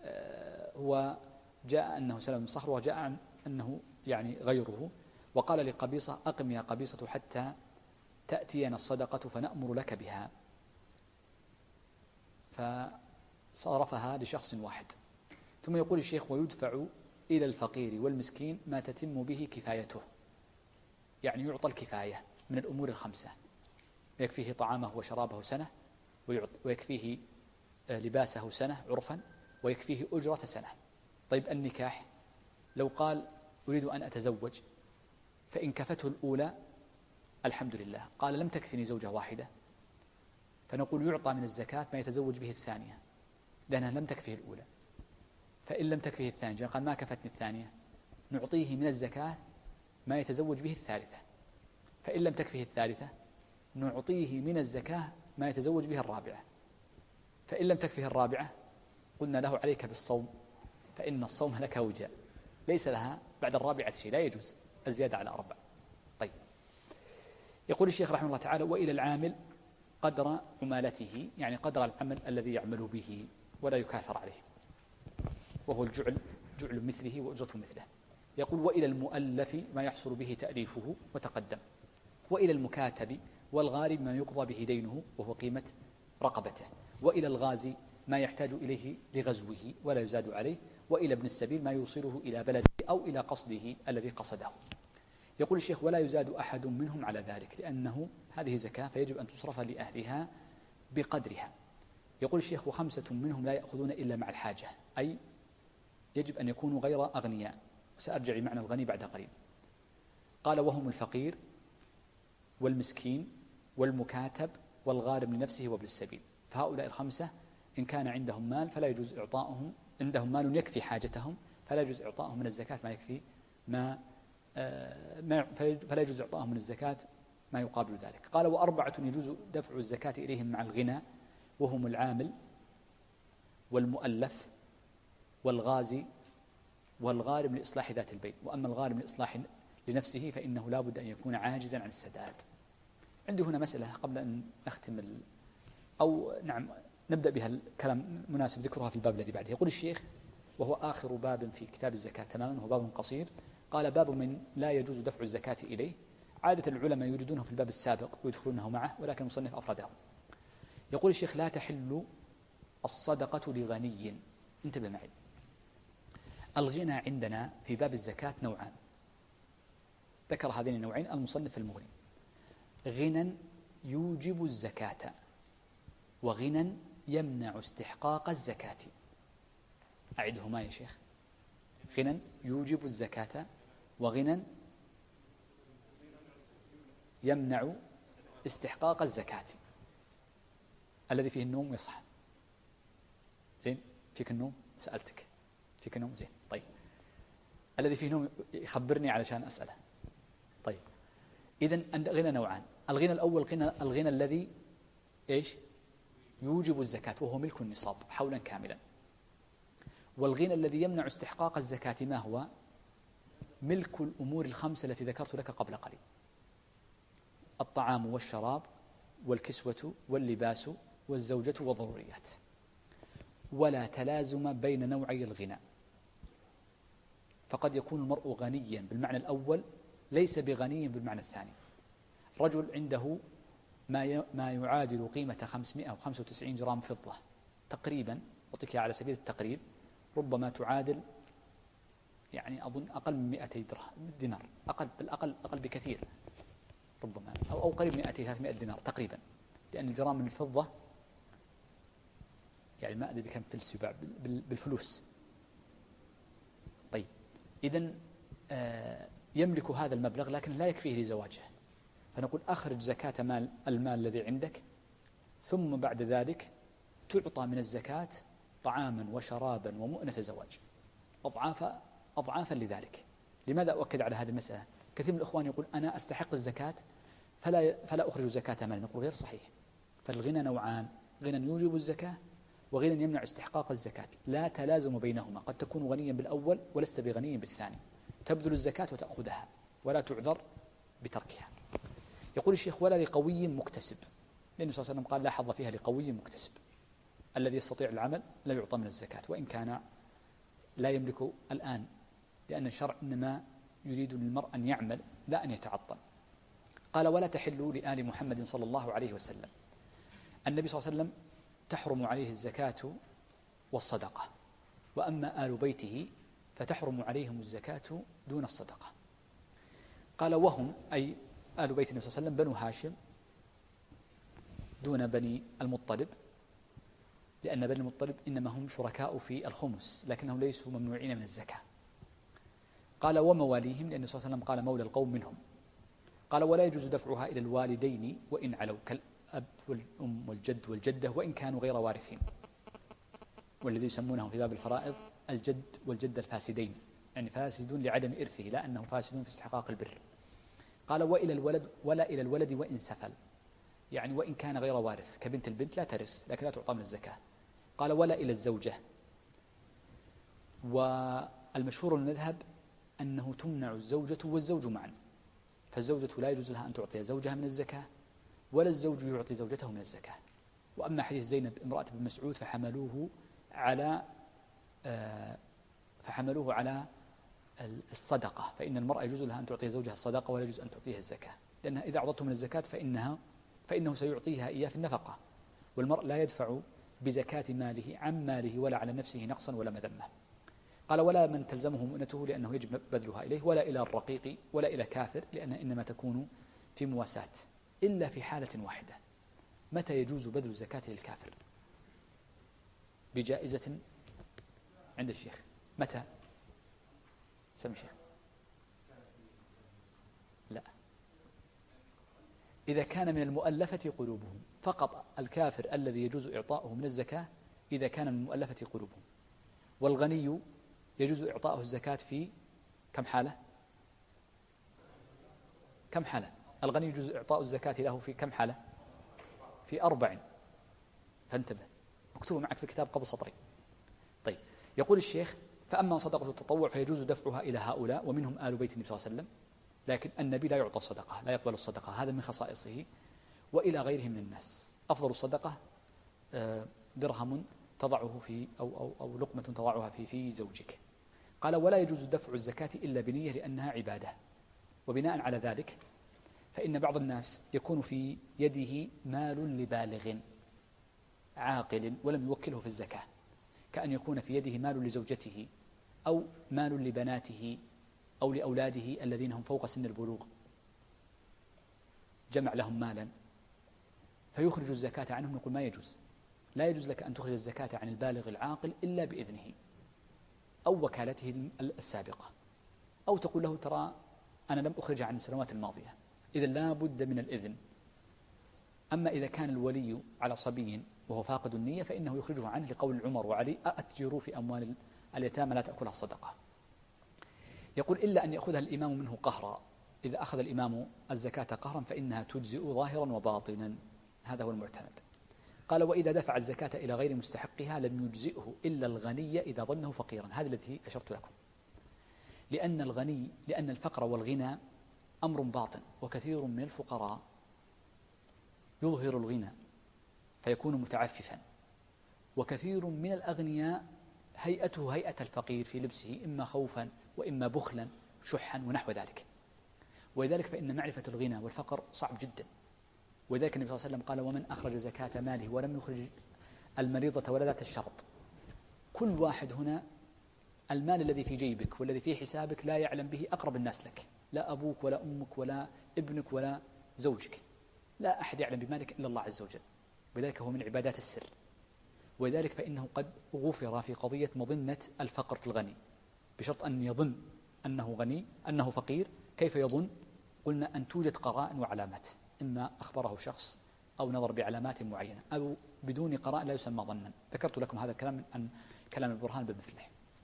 هو جاء أنه سلمة بن صخر، وجاء أنه يعني غيره، وقال لقبيصة: أقم يا قبيصة حتى تأتينا الصدقة فنأمر لك بها، فصرفها لشخص واحد. ثم يقول الشيخ: ويدفع إلى الفقير والمسكين ما تتم به كفايته، يعني يعطى الكفاية من الأمور ال5: يكفيه طعامه وشرابه سنة، ويكفيه لباسه سنة عرفا، ويكفيه أجرة سنة. طيب النكاح، لو قال: أريد أن أتزوج، فإن كفته الأولى الحمد لله، قال: لم تكفني زوجة واحدة، فنقول يعطى من الزكاة ما يتزوج به الثانية، لأنها لم تكفيه الأولى. فإن لم تكفيه الثانية، قال: ما كفتني الثانية، نعطيه من الزكاة ما يتزوج به الثالثة. فإن لم تكفيه الثالثة، نعطيه من الزكاة ما يتزوج به الرابعة. فإن لم تكفيه الرابعة، قلنا له: عليك بالصوم، فإن الصوم لك وجاء، ليس لها بعد الرابعة شيء، لا يجوز الزيادة على 4. طيب، يقول الشيخ رحمه الله تعالى: وإلى العامل قدر عمالته، يعني قدر العمل الذي يعمل به ولا يكاثر عليه، وهو الجعل، جعل مثله وأجرة مثله. يقول وإلى المؤلف ما يحصل به تأليفه وتقدم، وإلى المكاتب والغارب ما يقضى به دينه وهو قيمة رقبته، وإلى الغازي ما يحتاج إليه لغزوه ولا يزاد عليه، وإلى ابن السبيل ما يوصله إلى بلده أو إلى قصده الذي قصده. يقول الشيخ ولا يزاد أحد منهم على ذلك لأنه هذه زكاة فيجب أن تصرف لأهلها بقدرها. يقول الشيخ وخمسة منهم لا يأخذون إلا مع الحاجة، أي يجب أن يكونوا غير أغنياء، سأرجع لمعنى الغني بعد قليل. قال وهم الفقير والمسكين والمكاتب والغارم لنفسه وابن السبيل، فهؤلاء الخمسة إن كان عندهم مال فلا يجوز إعطاؤهم، عندهم مال يكفي حاجتهم فلا يجوز إعطاؤهم من الزكاة ما يكفي فلا يجوز إعطاؤهم من الزكاة ما يقابل ذلك. قال وأربعة يجوز دفع الزكاة إليهم مع الغنى، وهم العامل والمؤلف والغازي والغارم لإصلاح ذات البين، وأما الغارم لإصلاح لنفسه فإنه لا بد أن يكون عاجزا عن السداد. عندي هنا مسألة قبل أن نختم نبدأ بها الكلام مناسب ذكرها في الباب الذي بعده. يقول الشيخ وهو آخر باب في كتاب الزكاة تماما، هو باب قصير، قال باب من لا يجوز دفع الزكاة إليه. عادة العلماء يريدونه في الباب السابق ويدخلونه معه، ولكن المصنف أفرده. يقول الشيخ لا تحل الصدقة لغني. انتبه معي، الغنى عندنا في باب الزكاة نوعان، ذكر هذين النوعين المصنف في المغني: غنى يوجب الزكاة وغنى يمنع استحقاق الزكاة. أعدهما يا شيخ: غنى يوجب الزكاة وغنى يمنع استحقاق الزكاة. الذي فيه النوم يصحى. زين؟ فيك النوم؟ سألتك فيك النوم؟ زين. طيب الذي فيه نوم يخبرني علشان أسأله. طيب إذن الغنى نوعان: الغنى الأول الغنى الذي إيش؟ يوجب الزكاة وهو ملك النصاب حولا كاملا. والغنى الذي يمنع استحقاق الزكاة ما هو؟ ملك الأمور الخمسة التي ذكرت لك قبل قليل: الطعام والشراب والكسوة واللباس والزوجة والضروريات. ولا تلازم بين نوعي الغنى، فقد يكون المرء غنيا بالمعنى الأول ليس بغني بالمعنى الثاني. رجل عنده ما يعادل قيمة 595 جرام فضة تقريبا، أعطيك على سبيل التقريب، ربما تعادل يعني أظن أقل من 200 دينار، أقل بكثير، ربما أو قريب 200-300 دينار تقريبا، لأن الجرام من الفضة يعني ما أدري بكم فلس يباع بالفلوس. طيب إذن يملك هذا المبلغ لكن لا يكفيه لزواجه، فنقول أخرج زكاة المال الذي عندك، ثم بعد ذلك تعطى من الزكاة طعاما وشرابا ومؤنة زواج أضعافا لذلك. لماذا أؤكد على هذه المسألة؟ كثير من الأخوان يقول أنا أستحق الزكاة فلا أخرج زكاة مال. نقول غير صحيح. فالغنى نوعان: غنى يوجب الزكاة وغنى يمنع استحقاق الزكاة، لا تلازم بينهما. قد تكون غنيا بالأول ولست بغني بالثاني، تبذل الزكاة وتأخذها ولا تعذر بتركها. يقول الشيخ ولا لقوي مكتسب، لأن صلى الله عليه وسلم قال لا حظ فيها لقوي مكتسب. الذي يستطيع العمل لا يعطى من الزكاة وإن كان لا يملك الآن، لأن الشرع إنما يريد للمرء أن يعمل لا أن يتعطل. قال ولا تحل لآل محمد صلى الله عليه وسلم. النبي صلى الله عليه وسلم تحرم عليه الزكاة والصدقة، وأما آل بيته فتحرم عليهم الزكاة دون الصدقة. قال وهم أي آل بيت النبي صلى الله عليه وسلم بنو هاشم دون بني المطلب، لأن بني المطلب إنما هم شركاء في الخمس لكنهم ليسوا ممنوعين من الزكاة. قال ومواليهم، لأن صلى الله عليه وسلم قال مولى القوم منهم. قال ولا يجوز دفعها إلى الوالدين وإن علوا، كالأب والأم والجد والجدة وإن كانوا غير وارثين، والذي يسمونهم في باب الفرائض الجد والجدة الفاسدين، يعني فاسدون لعدم إرثه لا أنه فاسدون في استحقاق البر. قال وإلى الولد ولا إلى الولد وإن سفل، يعني وإن كان غير وارث، كبنت البنت لا ترث لكن لا تعطى من الزكاة. قال ولا إلى الزوجة، والمشهور المذهب أنه تمنع الزوجة والزوج معا، فالزوجة لا يجوز لها أن تعطي زوجها من الزكاة ولا الزوج يعطي زوجته من الزكاة. وأما حديث زينب امرأة بن مسعود فحملوه على الصدقة، فإن المرأة يجوز لها أن تعطي زوجها الصدقة ولا يجوز أن تعطيها الزكاة، لأنها إذا أعطته من الزكاة فإنه سيعطيها إياه في النفقة، والمرء لا يدفع بزكاة ماله عن ماله ولا على نفسه نقصا ولا مذمة. قال ولا من تلزمه مؤنته لأنه يجب بذلها إليه، ولا إلى الرقيق ولا إلى كافر، لأنها إنما تكون في مواساة، إلا في حالة واحدة. متى يجوز بذل الزكاة للكافر؟ بجائزة عند الشيخ. متى؟ سمي شيخ. لا، إذا كان من المؤلفة قلوبهم فقط. الكافر الذي يجوز إعطاؤه من الزكاة إذا كان من المؤلفة قلوبهم. والغني يجوز إعطاؤه الزكاة في كم حالة؟ كم حالة؟ الغني يجوز إعطاء الزكاة له في كم حالة؟ في 4. فانتبه، مكتوب معك في الكتاب قبل سطرين. طيب، يقول الشيخ فأما صدقة التطوع فيجوز دفعها إلى هؤلاء ومنهم آل بيت النبي صلى الله عليه وسلم، لكن النبي لا يعطى الصدقة، لا يقبل الصدقة، هذا من خصائصه. وإلى غيرهم من الناس. أفضل الصدقة درهم تضعه في أو لقمة تضعها في زوجك. قال ولا يجوز دفع الزكاة إلا بنية لأنها عبادة. وبناء على ذلك فإن بعض الناس يكون في يده مال لبالغ عاقل ولم يوكله في الزكاة، كأن يكون في يده مال لزوجته أو مال لبناته أو لأولاده الذين هم فوق سن البلوغ، جمع لهم مالا فيخرج الزكاة عنهم. نقول ما يجوز، لا يجوز لك أن تخرج الزكاة عن البالغ العاقل إلا بإذنه أو وكالته السابقة، أو تقول له ترى أنا لم أخرجها عن السنوات الماضية، إذا لا بد من الإذن. أما إذا كان الولي على صبي وهو فاقد النية فإنه يخرجه عنه، لقول عمر وعلي أتجروا في أموال اليتامى لا تأكلها الصدقة. يقول إلا أن يأخذها الإمام منه قهرا. إذا أخذ الإمام الزكاة قهرا فإنها تجزئ ظاهرا وباطنا، هذا هو المعتمد. قال وإذا دفع الزكاة إلى غير مستحقها لم يجزئه إلا الغني إذا ظنه فقيرا. هذا الذي أشرت لكم، لأن الفقر والغنى أمر باطن، وكثير من الفقراء يظهر الغنى فيكون متعففا، وكثير من الأغنياء هيئته هيئة الفقير في لبسه، إما خوفا وإما بخلا شحا ونحو ذلك. ولذلك فإن معرفة الغنى والفقر صعب جدا. وذلك النبي صلى الله عليه وسلم قال ومن أخرج زكاة ماله ولم يخرج المريضة ولا ذات الشرط. كل واحد هنا المال الذي في جيبك والذي في حسابك لا يعلم به أقرب الناس لك، لا أبوك ولا أمك ولا ابنك ولا زوجك، لا أحد يعلم بمالك إلا الله عز وجل، وذلك هو من عبادات السر. وذلك فإنه قد غفر في قضية مظنة الفقر في الغني، بشرط أن يظن أنه غني أنه فقير. كيف يظن؟ قلنا أن توجد قرائن وعلامات، إما أخبره شخص أو نظر بعلامات معينة، أو بدون قرائن لا يسمى ظنا. ذكرت لكم هذا الكلام عن كلام البرهان بمثله.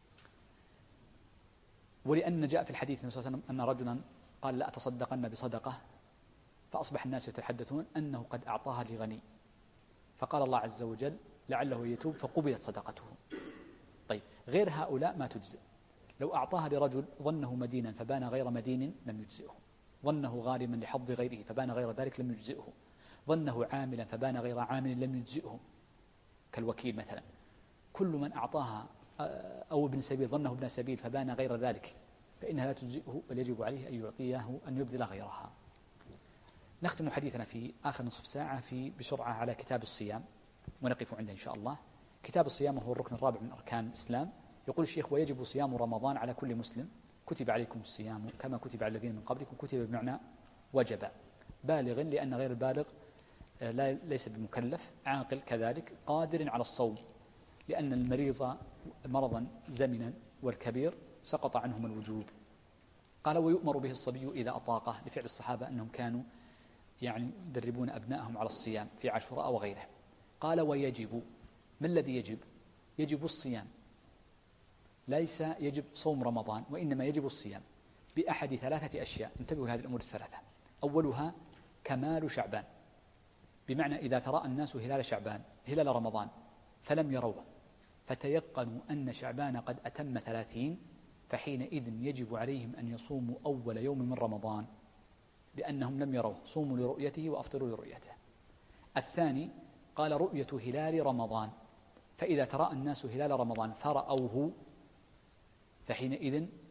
ولأن جاء في الحديث النبي صلى الله عليه وسلم أن رجلا قال لا أتصدقن بصدقة، فأصبح الناس يتحدثون أنه قد أعطاها لغني، فقال الله عز وجل لعله يتوب فقبلت صدقته. طيب، غير هؤلاء ما تجزئ. لو أعطاها لرجل ظنه مدينا فبان غير مدين لم يجزئه، ظنه غارما لحظ غيره فبان غير ذلك لم يجزئه، ظنه عاملا فبان غير عامل لم يجزئه، كالوكيل مثلا. كل من أعطاها أو ابن سبيل ظنه ابن سبيل فبان غير ذلك فإنها لا تجزئه، بل يجب عليه أن يعطيه أن يبذل غيرها. نختم حديثنا في آخر نصف ساعة بسرعة على كتاب الصيام، ونقف عنده إن شاء الله. كتاب الصيام هو الركن الرابع من أركان الإسلام. يقول الشيخ ويجب صيام رمضان على كل مسلم، كتب عليكم الصيام كما كتب على الذين من قبلكم. كتب بمعنى وجب، بالغ لأن غير البالغ ليس بمكلف، عاقل كذلك، قادر على الصوم لأن المريض مرضا زمنا والكبير سقط عنهم الوجوب. قال ويؤمر به الصبي إذا أطاقه، لفعل الصحابة أنهم كانوا يدربون أبنائهم على الصيام في عاشوراء وغيره. قال ويجب، ما الذي يجب؟ يجب الصيام، ليس يجب صوم رمضان، وإنما يجب الصيام بأحد 3 أشياء. انتبهوا لهذه الأمور الثلاثة. أولها كمال شعبان، بمعنى إذا تراءى الناس هلال شعبان هلال رمضان فلم يروه فتيقنوا أن شعبان قد أتم 30، فحينئذ يجب عليهم أن يصوموا أول يوم من رمضان لأنهم لم يروه، صوموا لرؤيته وأفطروا لرؤيته. الثاني قال رؤية هلال رمضان، فإذا تراءى الناس هلال رمضان فرأوه فحينئذ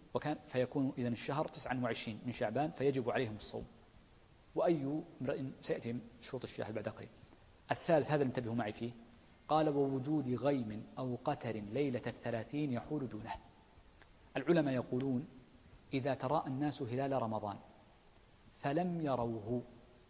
فيكون إذن الشهر 29 من شعبان فيجب عليهم الصوم. وأي امرئ سيأتي شروط الشاهد بعد قليل. الثالث، هذا انتبهوا معي فيه، قال ووجود غيم أو قتر ليلة 30 يحول دونه. العلماء يقولون إذا تراءى الناس هلال رمضان فلم يروه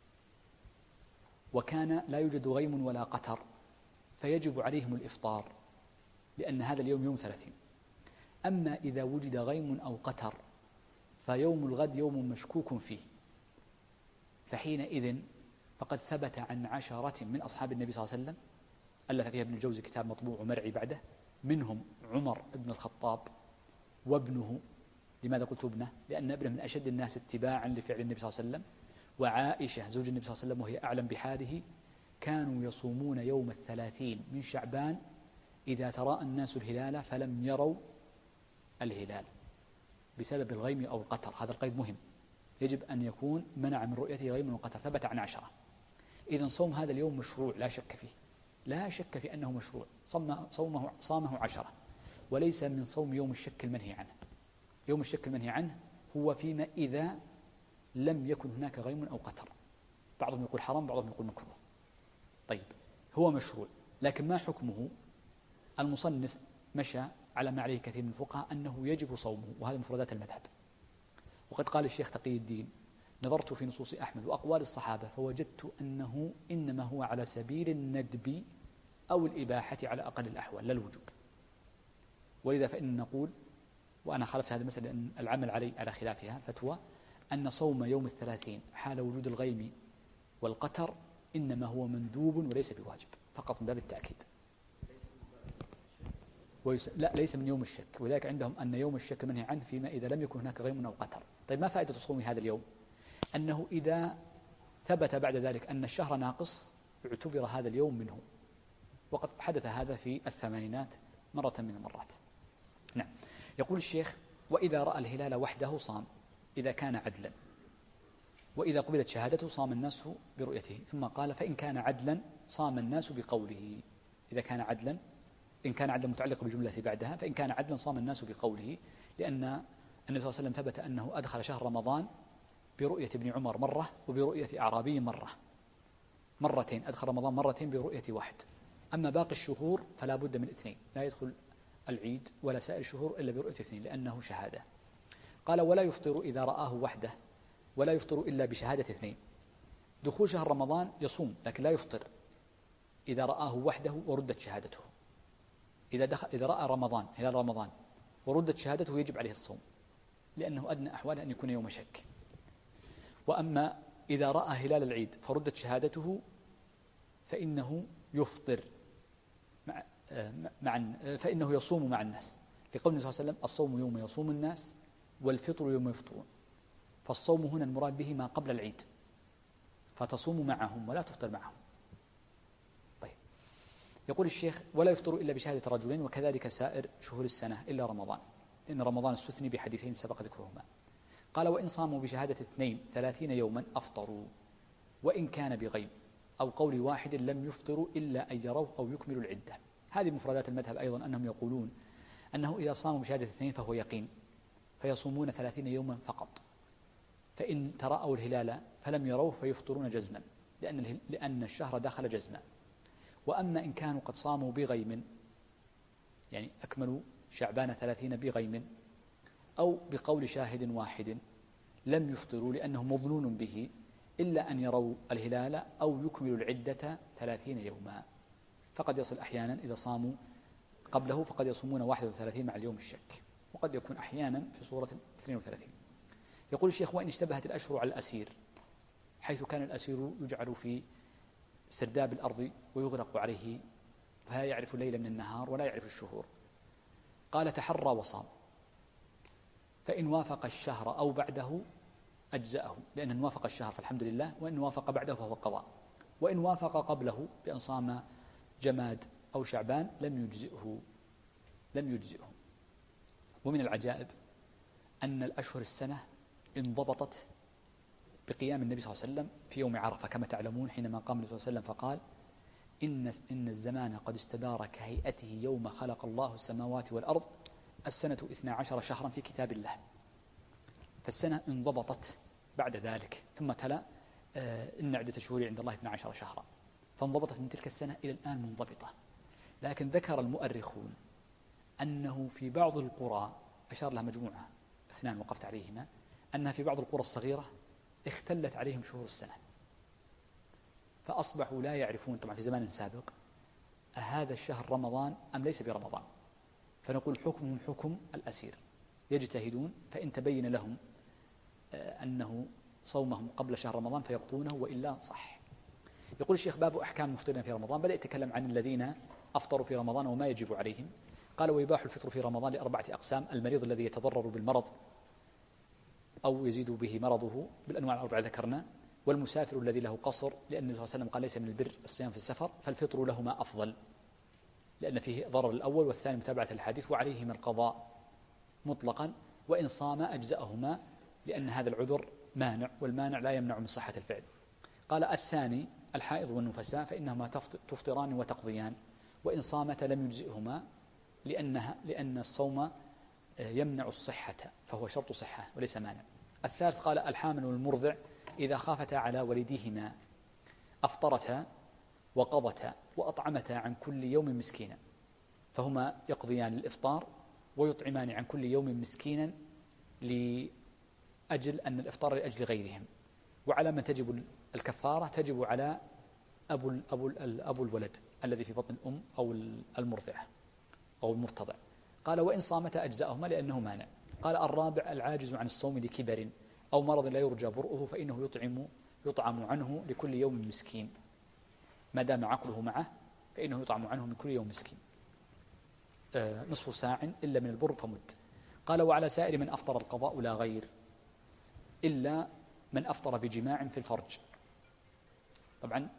وكان لا يوجد غيم ولا قتر فيجب عليهم الإفطار، لأن هذا اليوم يوم 30. أما إذا وجد غيم أو قتر فيوم الغد يوم مشكوك فيه، فحينئذ فقد ثبت عن 10 من أصحاب النبي صلى الله عليه وسلم، ألف فيها ابن الجوزي كتاب مطبوع ومرعي بعده، منهم عمر بن الخطاب وابنه. لماذا قلت ابنه؟ لأن ابنه من أشد الناس اتباعا لفعل النبي صلى الله عليه وسلم. وعائشة زوج النبي صلى الله عليه وسلم وهي أعلم بحاله كانوا يصومون يوم 30 من شعبان إذا تراءى الناس الهلال فلم يروا الهلال بسبب الغيم أو القتر. هذا القيد مهم، يجب أن يكون منع من رؤيته غيم وقتر، ثبت عن 10. إذن صوم هذا اليوم مشروع لا شك فيه، لا شك في أنه مشروع. صامه 10، وليس من صوم يوم الشك المنهي عنه. يوم الشك المنهي عنه هو فيما إذا لم يكن هناك غيم أو قتر. بعضهم يقول حرام، بعضهم يقول مكروه. طيب، هو مشروع، لكن ما حكمه؟ المصنف مشى على ما عليه كثير من الفقهاء أنه يجب صومه، وهذا مفردات المذهب. وقد قال الشيخ تقي الدين: نظرت في نصوص أحمد وأقوال الصحابة فوجدت أنه إنما هو على سبيل الندب أو الإباحة على أقل الأحوال، لا الوجوب. ولذا فإن نقول، وأنا خالفت هذا المسألة أن العمل على خلافها فتوى، أن صوم يوم 30 حال وجود الغيم والقتر إنما هو مندوب وليس بواجب، فقط من باب التأكيد. لا، ليس من يوم الشك، ولذلك عندهم أن يوم الشك منهي عنه فيما إذا لم يكن هناك غيم أو قتر. طيب، ما فائدة صوم هذا اليوم؟ أنه إذا ثبت بعد ذلك أن الشهر ناقص اعتبر هذا اليوم منه، وقد حدث هذا في الثمانينات مرة من المرات. نعم. يقول الشيخ: وإذا رأى الهلال وحده صام إذا كان عدلا، وإذا قبلت شهادته صام الناس برؤيته. ثم قال: فإن كان عدلا صام الناس بقوله. إذا كان عدلا، إن كان عدلا متعلق بالجملة بعدها، فإن كان عدلا صام الناس بقوله، لأن النبي صلى الله عليه وسلم ثبت أنه أدخل شهر رمضان برؤية ابن عمر مرة وبرؤية أعرابي مرتين، أدخل رمضان مرتين برؤية واحد. أما باقي الشهور فلا بد من 2، لا يدخل العيد ولا سائر الشهور إلا برؤية 2 لأنه شهادة. قال: ولا يفطر إذا رآه وحده، ولا يفطر إلا بشهادة 2. دخول شهر رمضان يصوم لكن لا يفطر إذا رآه وحده وردت شهادته. إذا رأى رمضان هلال رمضان وردت شهادته يجب عليه الصوم، لأنه أدنى أحواله أن يكون يوم شك. وأما إذا رأى هلال العيد فردت شهادته فإنه يفطر فإنه يصوم مع الناس، لقول النبي صلى الله عليه وسلم: الصوم يوم يصوم الناس والفطر يوم يفطرون. فالصوم هنا المراد به ما قبل العيد، فتصوم معهم ولا تفطر معهم. طيب، يقول الشيخ: ولا يفطر إلا بشهادة رجلين، وكذلك سائر شهور السنة إلا رمضان، لأن رمضان استثني بحديثين سبق ذكرهما. قال: وإن صاموا بشهادة 2 30 يوما أفطروا، وإن كان بغيم أو قول واحد لم يفطروا إلا أن يروه أو يكملوا العدة. هذه مفردات المذهب أيضا، أنهم يقولون أنه إذا صاموا بشهادة 2 فهو يقين، فيصومون 30 يوما فقط. فإن تراءوا الهلال فلم يروه فيفطرون جزما، لأن الشهر دخل جزما. وأما إن كانوا قد صاموا بغيم، يعني أكملوا شعبان 30 بغيم أو بقول شاهد واحد، لم يفطروا لأنه مظنون به إلا أن يروا الهلال أو يكملوا العدة 30 يوما. فقد يصل أحيانا إذا صاموا قبله فقد يصومون 31 مع اليوم الشك، وقد يكون أحيانا في صورة 32. يقول الشيخ: وإن اشتبهت الأشهر على الأسير، حيث كان الأسير يجعل في سرداب الأرض ويغلق عليه فلا يعرف الليل من النهار ولا يعرف الشهور. قال: تحرى وصام، فإن وافق الشهر أو بعده أجزأه، لأن وافق الشهر فالحمد لله، وإن وافق بعده فهو قضاء. وإن وافق قبله بأن صام جماد أو شعبان لم يجزئه. ومن العجائب أن الأشهر السنة انضبطت بقيام النبي صلى الله عليه وسلم في يوم عرفة، كما تعلمون حينما قام النبي صلى الله عليه وسلم فقال: إن الزمان قد استدار كهيئته يوم خلق الله السماوات والأرض السنة 12 شهرا في كتاب الله، فالسنة انضبطت بعد ذلك، ثم تلا إن عدة الشهور عند الله 12 شهرا، فانضبطت من تلك السنة إلى الآن منضبطة. لكن ذكر المؤرخون أنه في بعض القرى، أشار لها مجموعة 2 وقفت عليهما، أنها في بعض القرى الصغيرة اختلت عليهم شهور السنة، فأصبحوا لا يعرفون طبعا في زمان سابق أهذا الشهر رمضان أم ليس برمضان، فنقول حكمهم حكم الأسير، يجتهدون، فإن تبين لهم أنه صومهم قبل شهر رمضان فيقضونه، وإلا صح. يقول الشيخ: باب أحكام المفطرين في رمضان. بدأ يتكلم عن الذين أفطروا في رمضان وما يجب عليهم. قال: ويباح الفطر في رمضان ل4 أقسام: المريض الذي يتضرر بالمرض أو يزيد به مرضه بالأنواع ال4 ذكرنا، والمسافر الذي له قصر، لأن النبي صلى الله عليه وسلم قال: ليس من البر الصيام في السفر، فالفطر لهما أفضل لأن فيه ضرر الأول، والثاني متابعة الحديث، وعليهما القضاء مطلقا، وإن صام أجزأهما، لأن هذا العذر مانع، والمانع لا يمنع من صحة الفعل. قال: الثاني الحائض والنفساء، فإنهما تفطران وتقضيان، وإن صامتا لم يجزئهما، لأن الصوم يمنع الصحة، فهو شرط صحة وليس مانع. الثالث قال: الحامل والمرضع إذا خافتا على ولديهما أفطرتا وقضتا وأطعمتا عن كل يوم مسكينا، فهما يقضيان الإفطار ويطعمان عن كل يوم مسكينا، لأجل أن الإفطار لأجل غيرهم. وعلى من تجب الكفارة؟ تجب على أبو الولد الذي في بطن الأم أو المرضعة أو المرتضع. قال: وإن صامتا أجزأهما، لأنه مانع. قال: الرابع العاجز عن الصوم لكبر أو مرض لا يرجى برؤه، فإنه يطعم عنه لكل يوم مسكين، ما دام عقله معه فإنه يطعم عنه من كل يوم مسكين، نصف ساع إلا من البر فمد. قال: وعلى سائر من أفطر القضاء لا غير، إلا من أفطر بجماع في الفرج. طبعا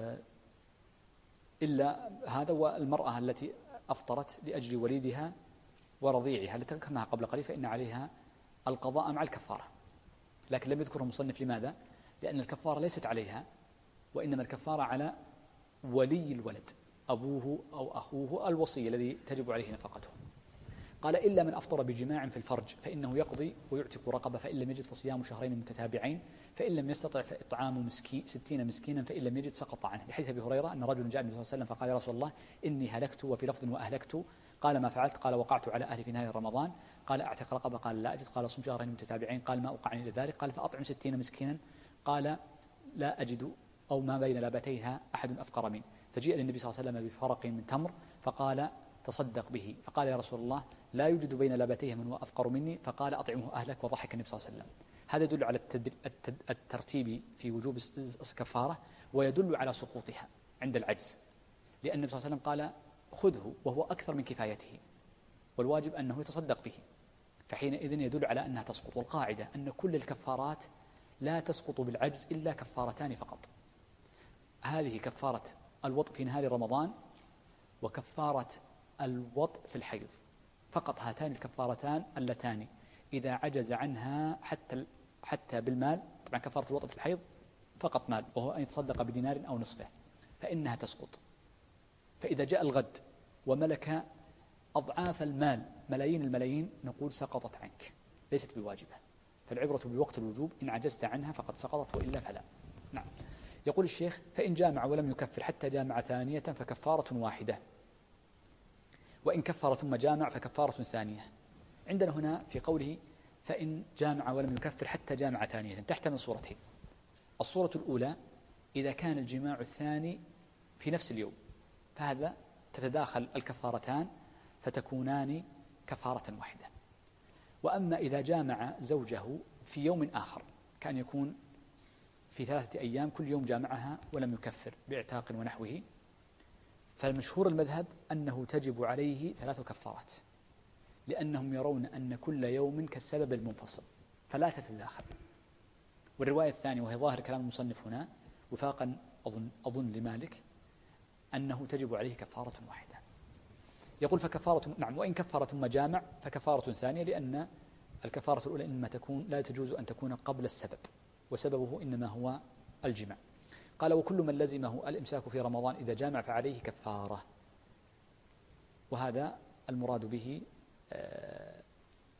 إلا هذا، والمرأة التي أفطرت لأجل وليدها ورضيعها التي ذكرناها قبل قليل، فإن عليها القضاء مع الكفارة، لكن لم يذكره المصنف. لماذا؟ لأن الكفارة ليست عليها، وإنما الكفارة على ولي الولد، أبوه أو أخوه، الوصي الذي تجب عليه نفقته. قال: إلا من أفطر بجماع في الفرج، فإنه يقضي ويعتق رقبة، فإن لم يجد فصيام شهرين متتابعين، فإن لم يستطع فإطعام 60 مسكينا، فإن لم يجد سقط عنه. لحديث أبي هريرة أن رجل جاء النبي صلى الله عليه وسلم فقال: يا رسول الله إني هلكت، وفي لفظ وأهلكت. قال: ما فعلت؟ قال: وقعت على أهلي في نهار رمضان. قال: أعتق رقبة؟ قال: لا أجد. قال: صم شهرين متتابعين. قال: ما أوقعني إلى ذلك. قال: فأطعم 60 مسكينا. قال: لا أجد أو ما بين لابتيها أحد أفقر منه. فجيء للنبي صلى الله عليه وسلم بفرق من تمر فقال: تصدق به. فقال: يا رسول الله لا يوجد بين لابتيه من هو أفقر مني. فقال: أطعمه أهلك. وضحك النبي صلى الله عليه وسلم. هذا يدل على الترتيب في وجوب الكفارة، ويدل على سقوطها عند العجز، لأن النبي صلى الله عليه وسلم قال: خذه وهو أكثر من كفايته، والواجب أنه يتصدق به، فحينئذ يدل على أنها تسقط. والقاعدة أن كل الكفارات لا تسقط بالعجز إلا كفارتان فقط، هذه كفارة الوطء في نهار رمضان، وكفارة الوطء في الحيض، فقط هاتان الكفارتان اللتان إذا عجز عنها حتى بالمال. طبعا كفارة الوطء في الحيض فقط مال، وهو أن يتصدق بدينار أو نصفه، فإنها تسقط. فإذا جاء الغد وملك أضعاف المال، ملايين الملايين، نقول سقطت عنك، ليست بواجبة. فالعبرة بوقت الوجوب، إن عجزت عنها فقد سقطت، وإلا فلا. نعم. يقول الشيخ: فإن جامع ولم يكفر حتى جامع ثانية فكفارة واحدة، وإن كفر ثم جامع فكفارة ثانية. عندنا هنا في قوله فإن جامع ولم يكفر حتى جامع ثانية تحتمل صورتين. الصورة الأولى إذا كان الجماع الثاني في نفس اليوم، فهذا تتداخل الكفارتان فتكونان كفارة واحدة. وأما إذا جامع زوجه في يوم آخر، كان يكون في 3 أيام كل يوم جامعها ولم يكفر باعتاق ونحوه، فالمشهور المذهب أنه تجب عليه 3 كفارات، لأنهم يرون أن كل يوم كالسبب المنفصل فلا تتداخل. والرواية الثانية وهي ظاهر كلام المصنف هنا وفاقا أظن لمالك، أنه تجب عليه كفارة واحدة. يقول فكفارة، نعم، وإن كفر ثم جامع فكفارة ثانية، لأن الكفارة الأولى إنما تكون لا تجوز أن تكون قبل السبب، وسببه إنما هو الجماع. قال: وكل من لزمه الإمساك في رمضان إذا جامع فعليه كفارة. وهذا المراد به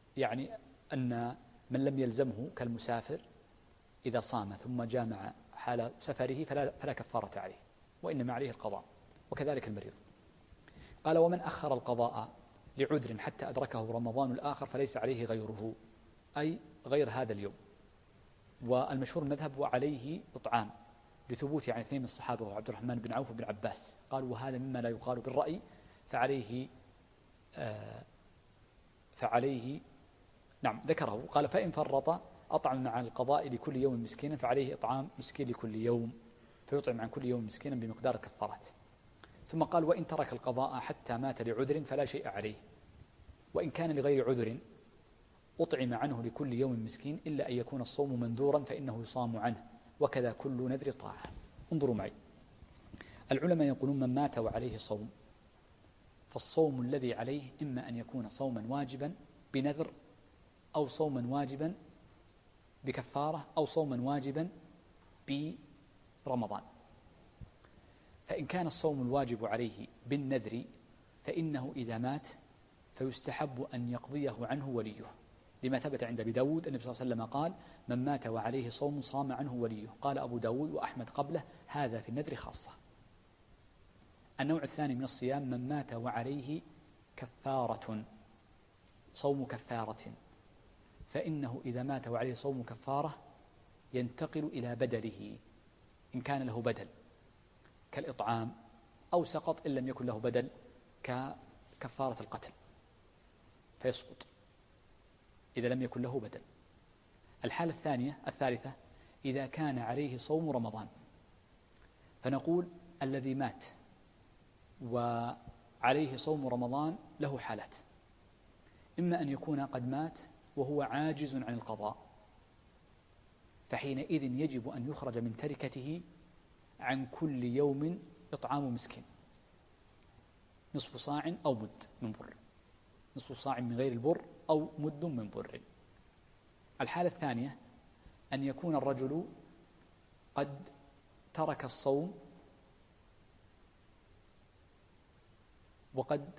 يعني أن من لم يلزمه كالمسافر إذا صام ثم جامع حال سفره فلا كفارة عليه، وإنما عليه القضاء، وكذلك المريض. قال ومن أخر القضاء لعذر حتى أدركه رمضان الآخر فليس عليه غيره، أي غير هذا اليوم. والمشهور المذهب وعليه إطعام، لثبوت عن اثنين من الصحابة وعبد الرحمن بن عوف وبن عباس، قالوا وهذا مما لا يقال بالرأي، فعليه نعم ذكره. قال فإن فرط أطعم مع القضاء لكل يوم مسكينا فعليه إطعام مسكين لكل يوم، فيطعم عن كل يوم مسكينا بمقدار الكفارات. ثم قال وإن ترك القضاء حتى مات لعذر فلا شيء عليه، وإن كان لغير عذر أطعم عنه لكل يوم مسكين إلا أن يكون الصوم منذورا فإنه يصام عنه، وكذا كل نذر طاعة. انظروا معي، العلماء يقولون من مات وعليه صوم، فالصوم الذي عليه إما أن يكون صوما واجبا بنذر، أو صوما واجبا بكفارة، أو صوما واجبا برمضان. فإن كان الصوم الواجب عليه بالنذر فإنه إذا مات فيستحب أن يقضيه عنه وليه، لما ثبت عند أبي داود النبي صلى الله عليه وسلم قال من مات وعليه صوم صام عنه وليه. قال أبو داود وأحمد قبله هذا في النذر خاصة. النوع الثاني من الصيام من مات وعليه كفارة، صوم كفارة، فإنه إذا مات وعليه صوم كفارة ينتقل إلى بدله إن كان له بدل كالإطعام، أو سقط إن لم يكن له بدل ككفارة القتل فيسقط إذا لم يكن له بدل. الحالة الثالثة إذا كان عليه صوم رمضان، فنقول الذي مات وعليه صوم رمضان له حالات، إما أن يكون قد مات وهو عاجز عن القضاء، فحينئذ يجب أن يخرج من تركته عن كل يوم إطعام مسكين، نصف صاع أو مد من بر، نصف صاع من غير البر أو مد من بر. الحالة الثانية أن يكون الرجل قد ترك الصوم وقد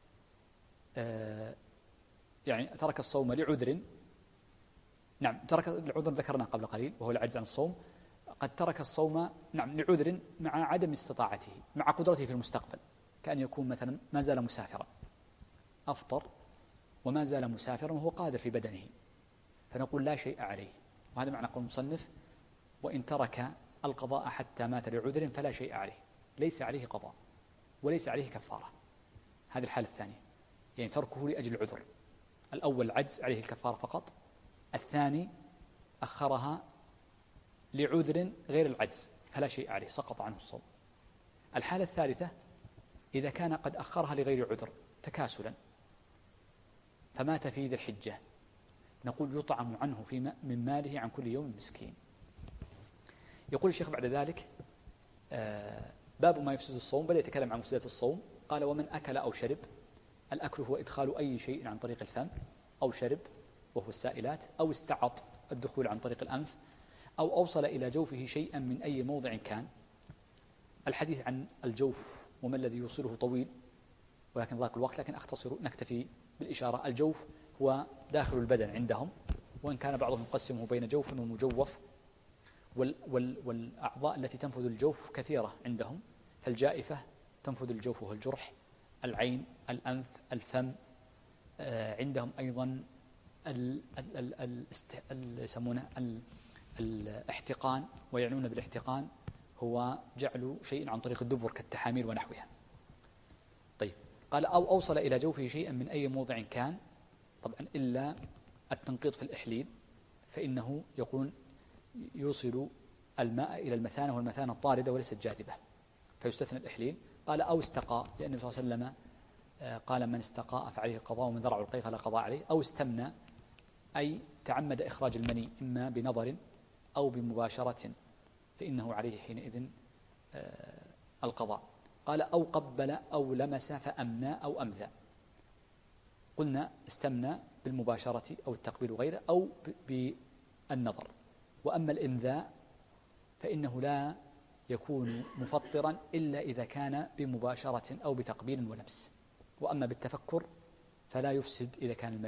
يعني ترك الصوم لعذر، نعم ترك العذر ذكرنا قبل قليل وهو العجز عن الصوم، قد ترك الصوم نعم لعذر مع عدم استطاعته مع قدرته في المستقبل، كأن يكون مثلا ما زال مسافرا أفطر وما زال مسافرا وهو قادر في بدنه، فنقول لا شيء عليه. وهذا معنى قول المصنف وإن ترك القضاء حتى مات لعذر فلا شيء عليه، ليس عليه قضاء وليس عليه كفارة. هذه الحالة الثانية، يعني تركه لأجل العذر، الأول عجز عليه الكفارة فقط، الثاني أخرها لعذر غير العجز فلا شيء عليه سقط عنه الصوم. الحالة الثالثة إذا كان قد أخرها لغير عذر تكاسلا فمات في ذي الحجة، نقول يطعم عنه من ماله عن كل يوم مسكين. يقول الشيخ بعد ذلك باب ما يفسد الصوم، بدأ يتكلم عن مفسدات الصوم. قال ومن أكل أو شرب، الأكل هو إدخال أي شيء عن طريق الفم، أو شرب وهو السائلات، أو استعط الدخول عن طريق الأنف، أو أوصل إلى جوفه شيئا من أي موضع كان. الحديث عن الجوف وما الذي يوصله طويل ولكن ضاق الوقت، لكن نكتفي بالإشارة. الجوف هو داخل البدن عندهم، وإن كان بعضهم يقسمه بين جوف ومجوف، والأعضاء التي تنفذ الجوف كثيرة عندهم، فالجائفة تنفذ الجوف وهو الجرح، العين، الأنف، الفم. عندهم أيضا يسمونه الاحتقان، ويعنون بالاحتقان هو جعل شيء عن طريق الدبر كالتحامير ونحوها. طيب قال أو أوصل إلى جوفه شيئا من أي موضع كان، طبعا إلا التنقيط في الإحليل فإنه يقولون يوصل الماء إلى المثانة، والمثانة طاردة وليست جاذبة فيستثنى الإحليل. قال أو استقاء، لأن النبي صلى الله عليه وسلم قال من استقاء فعليه القضاء ومن ذرع القيء فلا قضاء عليه. أو استمنى أي تعمد إخراج المني إما بنظر أو بمباشرة فإنه عليه حينئذ القضاء. قال أو قبل أو لمس فأمنى أو أمذى، قلنا استمنى بالمباشرة أو التقبيل غيره أو بالنظر. وأما الإمذاء فإنه لا يكون مفطرا إلا إذا كان بمباشرة أو بتقبيل ولمس، وأما بالتفكر فلا يفسد إذا كان المذي.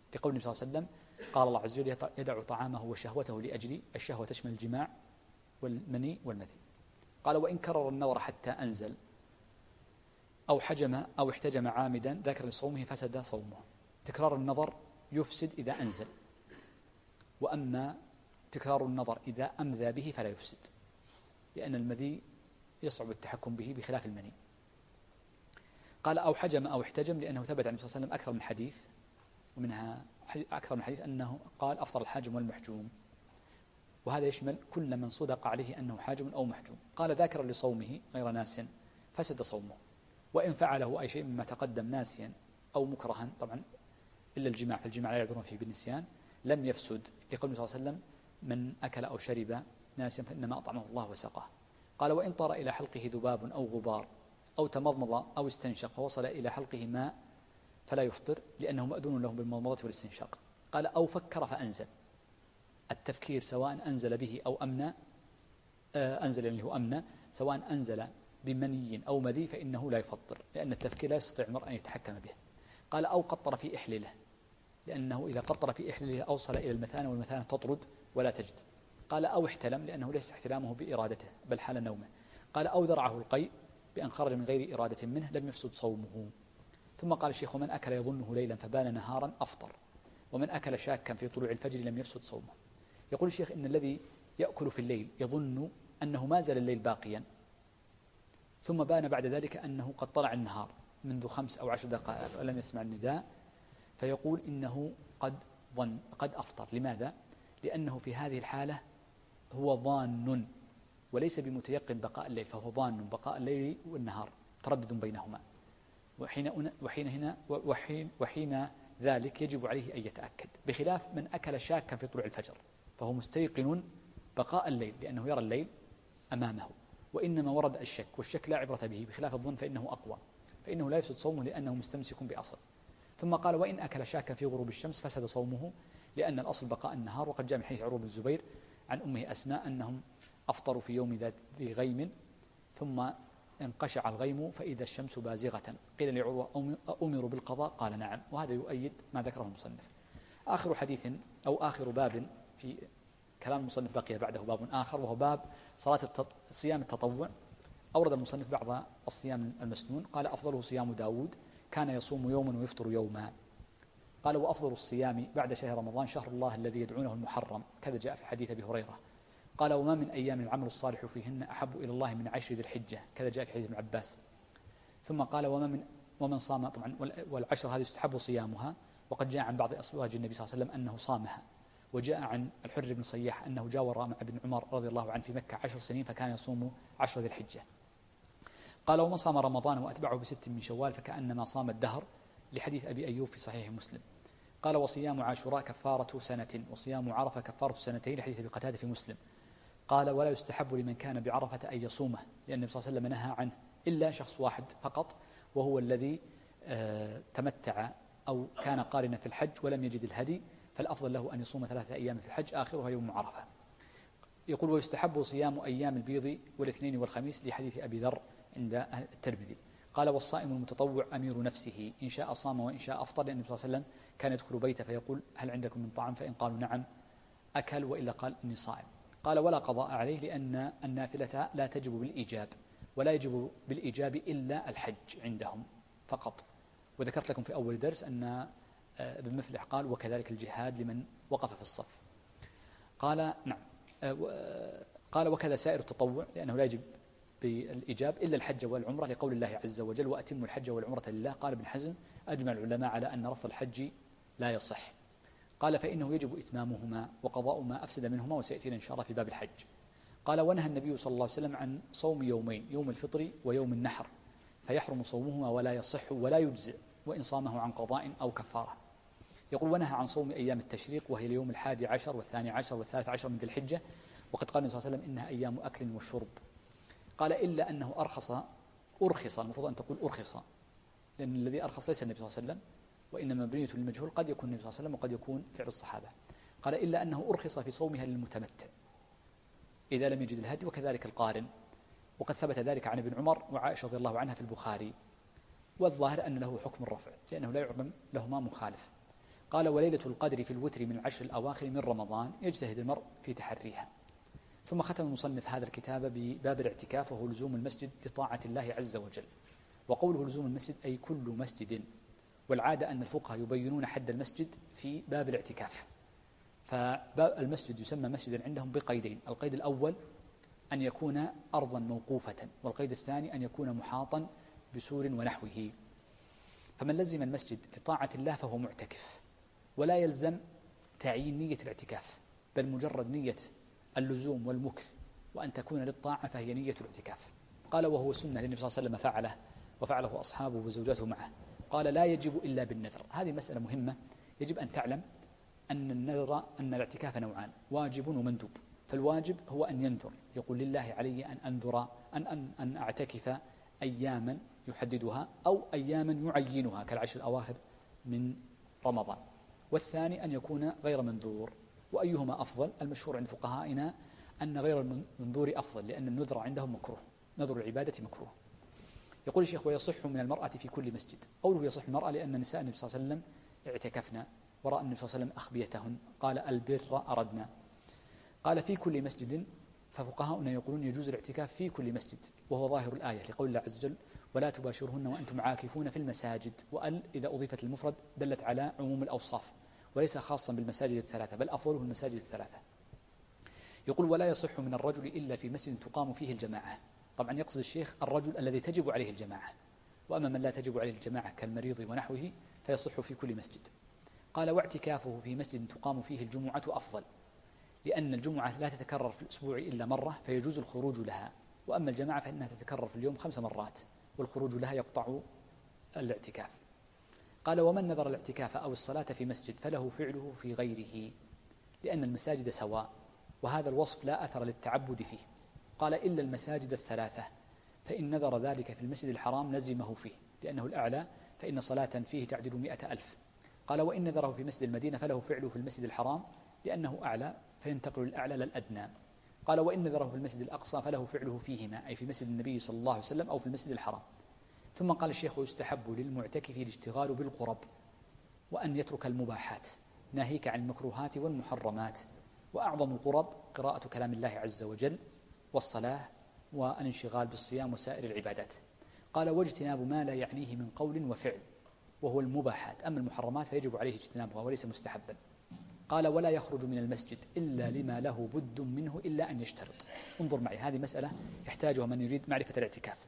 لقول النبي صلى الله عليه وسلم قال الله عز وجل يدع طعامه وشهوته لأجل الشهوة تشمل الجماع والمني والمذي. قال وإن كرر النظر حتى أنزل أو حجم أو احتجم عامدا ذاكر لصومه فسد صومه. تكرار النظر يفسد إذا أنزل، وأما تكرار النظر إذا أمذى به فلا يفسد، لأن المذي يصعب التحكم به بخلاف المني. قال أو حجم أو احتجم، لأنه ثبت عن النبي صلى الله عليه وسلم أكثر من حديث، ومنها أكثر من حديث أنه قال أفطر الحاجم والمحجوم، وهذا يشمل كل من صدق عليه أنه حاجم أو محجوم. قال ذاكرا لصومه غير ناس فسد صومه، وإن فعله أي شيء مما تقدم ناسيا أو مكرها، طبعا إلا الجماع، فالجماع لا يعذرون فيه بالنسيان، لم يفسد، لقول صلى الله عليه وسلم من أكل أو شرب ناسيا فإنما أطعمه الله وسقاه. قال وإن طار إلى حلقه ذباب أو غبار أو تمضمض أو استنشق فوصل إلى حلقه ماء فلا يفطر، لأنه مأذون له بالمضمضة والاستنشاق. قال أو فكر فأنزل، التفكير سواء أنزل به أو أمنى، أنزل يعني هو أمنى، سواء أنزل بمني أو مذي فإنه لا يفطر، لأن التفكير لا يستطيع المرء أن يتحكم به. قال أو قطر في إحلله، لأنه إذا قطر في إحلله أوصل إلى المثانة، والمثانة تطرد ولا تجد. قال أو احتلم، لأنه ليس احتلامه بإرادته بل حال نومه. قال أو ذرعه القيء بأن خرج من غير إرادة منه لم يفسد صومه. ثم قال الشيخ ومن أكل يظنه ليلا فبان نهارا أفطر، ومن أكل شاكا في طلوع الفجر لم يفسد صومه. يقول الشيخ إن الذي يأكل في الليل يظن أنه ما زال الليل باقيا، ثم بان بعد ذلك أنه قد طلع النهار منذ 5 أو 10 دقائق ولم يسمع النداء، فيقول إنه قد أفطر. لماذا؟ لأنه في هذه الحالة هو ظان وليس بمتيقن بقاء الليل، فهو ظان بقاء الليل والنهار تردد بينهما، وحين ذلك يجب عليه أن يتأكد، بخلاف من أكل شاكا في طلوع الفجر فهو مستيقن بقاء الليل لأنه يرى الليل أمامه، وإنما ورد الشك، والشك لا عبرة به، بخلاف الظن فإنه أقوى، فإنه لا يفسد صومه لأنه مستمسك بأصل. ثم قال وإن أكل شاكا في غروب الشمس فسد صومه، لأن الأصل بقاء النهار. وقد جاء من حديث عروة بن الزبير عن أمه أسماء أنهم أفطروا في يوم ذات غيم ثم انقشع الغيم فإذا الشمس بازغة، قيل لعروة أمروا بالقضاء؟ قال نعم. وهذا يؤيد ما ذكره المصنف. آخر حديث أو آخر باب في كلام المصنف بقي بعده باب آخر، وهو باب صيام التطوع. أورد المصنف بعض الصيام المسنون، قال أفضله صيام داود كان يصوم يوما ويفطر يوما. قال وأفضل الصيام بعد شهر رمضان شهر الله الذي يدعونه المحرم، كذا جاء في حديث أبي هريرة. قال وما من أيام العمل الصالح فيهن أحب إلى الله من 10 ذي الحجة، كذا جاء في حديث ابن عباس. ثم قال ومن صام، طبعا والعشر هذه يستحب صيامها، وقد جاء عن بعض أزواج النبي صلى الله عليه وسلم أنه صامها، وجاء عن الحر بن صياح أنه جاور مع ابن عمر رضي الله عنه في مكة 10 سنين فكان يصوم 10 ذي الحجة. قال ومن صام رمضان وأتبعه ب6 من شوال فكأنما صام الدهر، لحديث أبي أيوب في صحيح مسلم. قال وصيام عاشوراء كفارة سنة، وصيام عرفة كفارة سنتين، لحديث أبي قتادة في مسلم. قال ولا يستحب لمن كان بعرفة أن يصومه، لأن النبي صلى الله عليه وسلم نهى عنه إلا شخص واحد فقط، وهو الذي تمتع أو كان قارنا في الحج ولم يجد الهدي، فالأفضل له أن يصوم 3 أيام في الحج آخرها يوم عرفة. يقول ويستحب صيام أيام البيض والاثنين والخميس، لحديث أبي ذر عند الترمذي. قال والصائم المتطوع أمير نفسه، إن شاء صام وإن شاء أفطر، لأن النبي صلى الله عليه وسلم كان يدخل بيته فيقول هل عندكم من طعام؟ فإن قالوا نعم أكل، وإلا قال إني صائم. قال ولا قضاء عليه، لأن النافلة لا تجب بالإيجاب، ولا يجب بالإيجاب إلا الحج عندهم فقط. وذكرت لكم في أول درس أن ابن مفلح قال وكذلك الجهاد لمن وقف في الصف. قال نعم. قال وكذا سائر التطوع، لأنه لا يجب بالإيجاب إلا الحج والعمرة، لقول الله عز وجل وأتموا الحج والعمرة لله. قال ابن حزم أجمع العلماء على أن رفض الحج لا يصح. قال فإنه يجب إتمامهما وقضاء ما أفسد منهما، وسيأتينا إن شاء الله في باب الحج. قال ونهى النبي صلى الله عليه وسلم عن صوم يومين، يوم الفطر ويوم النحر، فيحرم صومهما ولا يصح ولا يجزئ وإن صامه عن قضاء أو كفارة. يقول ونهى عن صوم أيام التشريق، وهي اليوم 11 والثاني عشر والثالث عشر من ذي الحجة، وقد قال النبي صلى الله عليه وسلم إنها أيام أكل وشرب. قال إلا أنه أرخص، المفروض أن تقول أرخص، لأن الذي أرخص ليس النبي صلى الله عليه وسلم، وإنما مبنية للمجهول، قد يكون النبي صلى الله عليه وسلم وقد يكون فعل الصحابة. قال إلا أنه أرخص في صومها للمتمتع إذا لم يجد الهدي، وكذلك القارن، وقد ثبت ذلك عن ابن عمر وعائشة رضي الله عنها في البخاري، والظاهر أن له حكم الرفع، لأنه لا يعلم لهما مخالف. قال وليلة القدر في الوتر من العشر الأواخر من رمضان يجتهد المرء في تحريها. ثم ختم المصنف هذا الكتاب بباب الاعتكاف وهو لزوم المسجد لطاعة الله عز وجل. وقوله لزوم المسجد أي كل مسجد، والعادة أن الفقهاء يبينون حد المسجد في باب الاعتكاف. فباب المسجد يسمى مسجدا عندهم بقيدين: القيد الأول أن يكون أرضا موقوفة، والقيد الثاني أن يكون محاطا بسور ونحوه. فمن لزم المسجد لطاعة الله فهو معتكف، ولا يلزم تعيين نية الاعتكاف، بل مجرد نية اللزوم والمكث وأن تكون للطاعة فهي نية الاعتكاف. قال وهو سنة للنبي صلى الله عليه وسلم فعله وفعله أصحابه وزوجاته معه. قال لا يجب إلا بالنذر. هذه مسألة مهمة، يجب أن تعلم أن النذر أن الاعتكاف نوعان: واجب ومندوب. فالواجب هو أن ينذر، يقول لله علي أن أنذر أن أعتكف أياما يحددها أو أياما يعينها كالعشر الأواخر من رمضان. والثاني أن يكون غير منذور. وأيهما أفضل؟ المشهور عند فقهائنا أن غير المنذور أفضل، لأن النذر عندهم مكروه، نذر العبادة مكروه. يقول الشيخ ويصح من المرأة في كل مسجد. قوله يصح المرأة لأن نساء النبي صلى الله عليه وسلم اعتكفنا ورأى النبي صلى الله عليه وسلم أخبيتهن، قال البر أردنا. قال في كل مسجد، ففقهاؤنا يقولون يجوز الاعتكاف في كل مسجد، وهو ظاهر الآية لقول الله عز وجل ولا تباشرهن وأنتم عاكفون في المساجد. وأل إذا أضيفت المفرد دلت على عموم الأوصاف وليس خاصا بالمساجد الثلاثة، بل أفضله المساجد الثلاثة. يقول ولا يصح من الرجل إلا في مسجد تقام فيه الجماعة. طبعا يقصد الشيخ الرجل الذي تجب عليه الجماعة، وأما من لا تجب عليه الجماعة كالمريض ونحوه فيصح في كل مسجد. قال واعتكافه في مسجد تقام فيه الجمعة أفضل، لأن الجمعة لا تتكرر في الأسبوع إلا مرة فيجوز الخروج لها، وأما الجماعة فإنها تتكرر في اليوم 5 مرات والخروج لها يقطع الاعتكاف. قال ومن نذر الاعتكاف أو الصلاة في مسجد فله فعله في غيره، لأن المساجد سواء، وهذا الوصف لا أثر للتعبد فيه. قال إلا المساجد الثلاثة، فإن نذر ذلك في المسجد الحرام لزمه فيه لأنه الأعلى، فإن صلاة فيه تعدل 100,000. قال وإن نذره في مسجد المدينة فله فعله في المسجد الحرام لأنه أعلى فينتقل الأعلى للأدنى. قال وإن نذره في المسجد الأقصى فله فعله فيهما، أي في مسجد النبي صلى الله عليه وسلم أو في المسجد الحرام. ثم قال الشيخ ويستحب للمعتكف الاشتغال بالقرب وأن يترك المباحات، ناهيك عن المكروهات والمحرمات. وأعظم القرب قراءة كلام الله عز وجل والصلاة والانشغال بالصيام وسائر العبادات. قال واجتناب ما لا يعنيه من قول وفعل، وهو المباحات. أما المحرمات فيجب عليه اجتنابها وليس مستحبا. قال ولا يخرج من المسجد إلا لما له بد منه إلا أن يشترط. انظر معي، هذه مسألة يحتاجها من يريد معرفة الاعتكاف.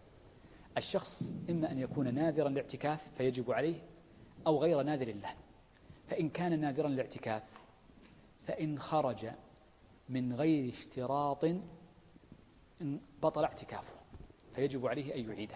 الشخص إما أن يكون ناذرا للاعتكاف فيجب عليه، أو غير ناذر له. فإن كان ناذرا للاعتكاف فإن خرج من غير اشتراط بطل اعتكافه فيجب عليه أن يعيده.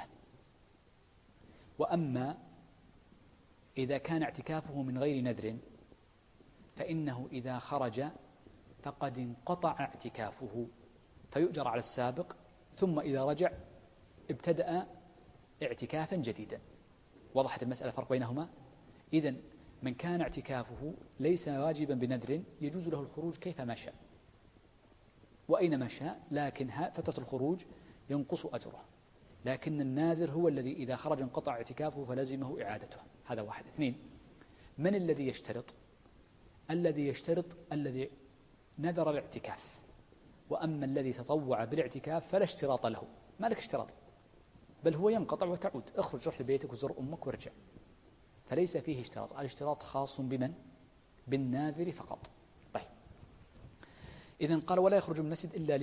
وأما إذا كان اعتكافه من غير نذر فإنه إذا خرج فقد انقطع اعتكافه فيؤجر على السابق، ثم إذا رجع ابتدأ اعتكافا جديدا. وضحت المسألة فرق بينهما؟ إذن من كان اعتكافه ليس واجبا بنذر يجوز له الخروج كيفما شاء وأينما شاء، لكن فترة الخروج ينقص أجره. لكن الناذر هو الذي إذا خرج انقطع اعتكافه فلزمه إعادته. هذا واحد. 2، من الذي يشترط؟ الذي يشترط الذي نذر الاعتكاف. وأما الذي تطوع بالاعتكاف فلا اشتراط له، ما لك اشتراط، بل هو ينقطع وتعود، اخرج روح لبيتك وزر أمك وارجع، فليس فيه اشتراط. الاشتراط خاص بمن؟ بالناذر فقط. طيب، إذن قال ولا يخرج من المسجد إلا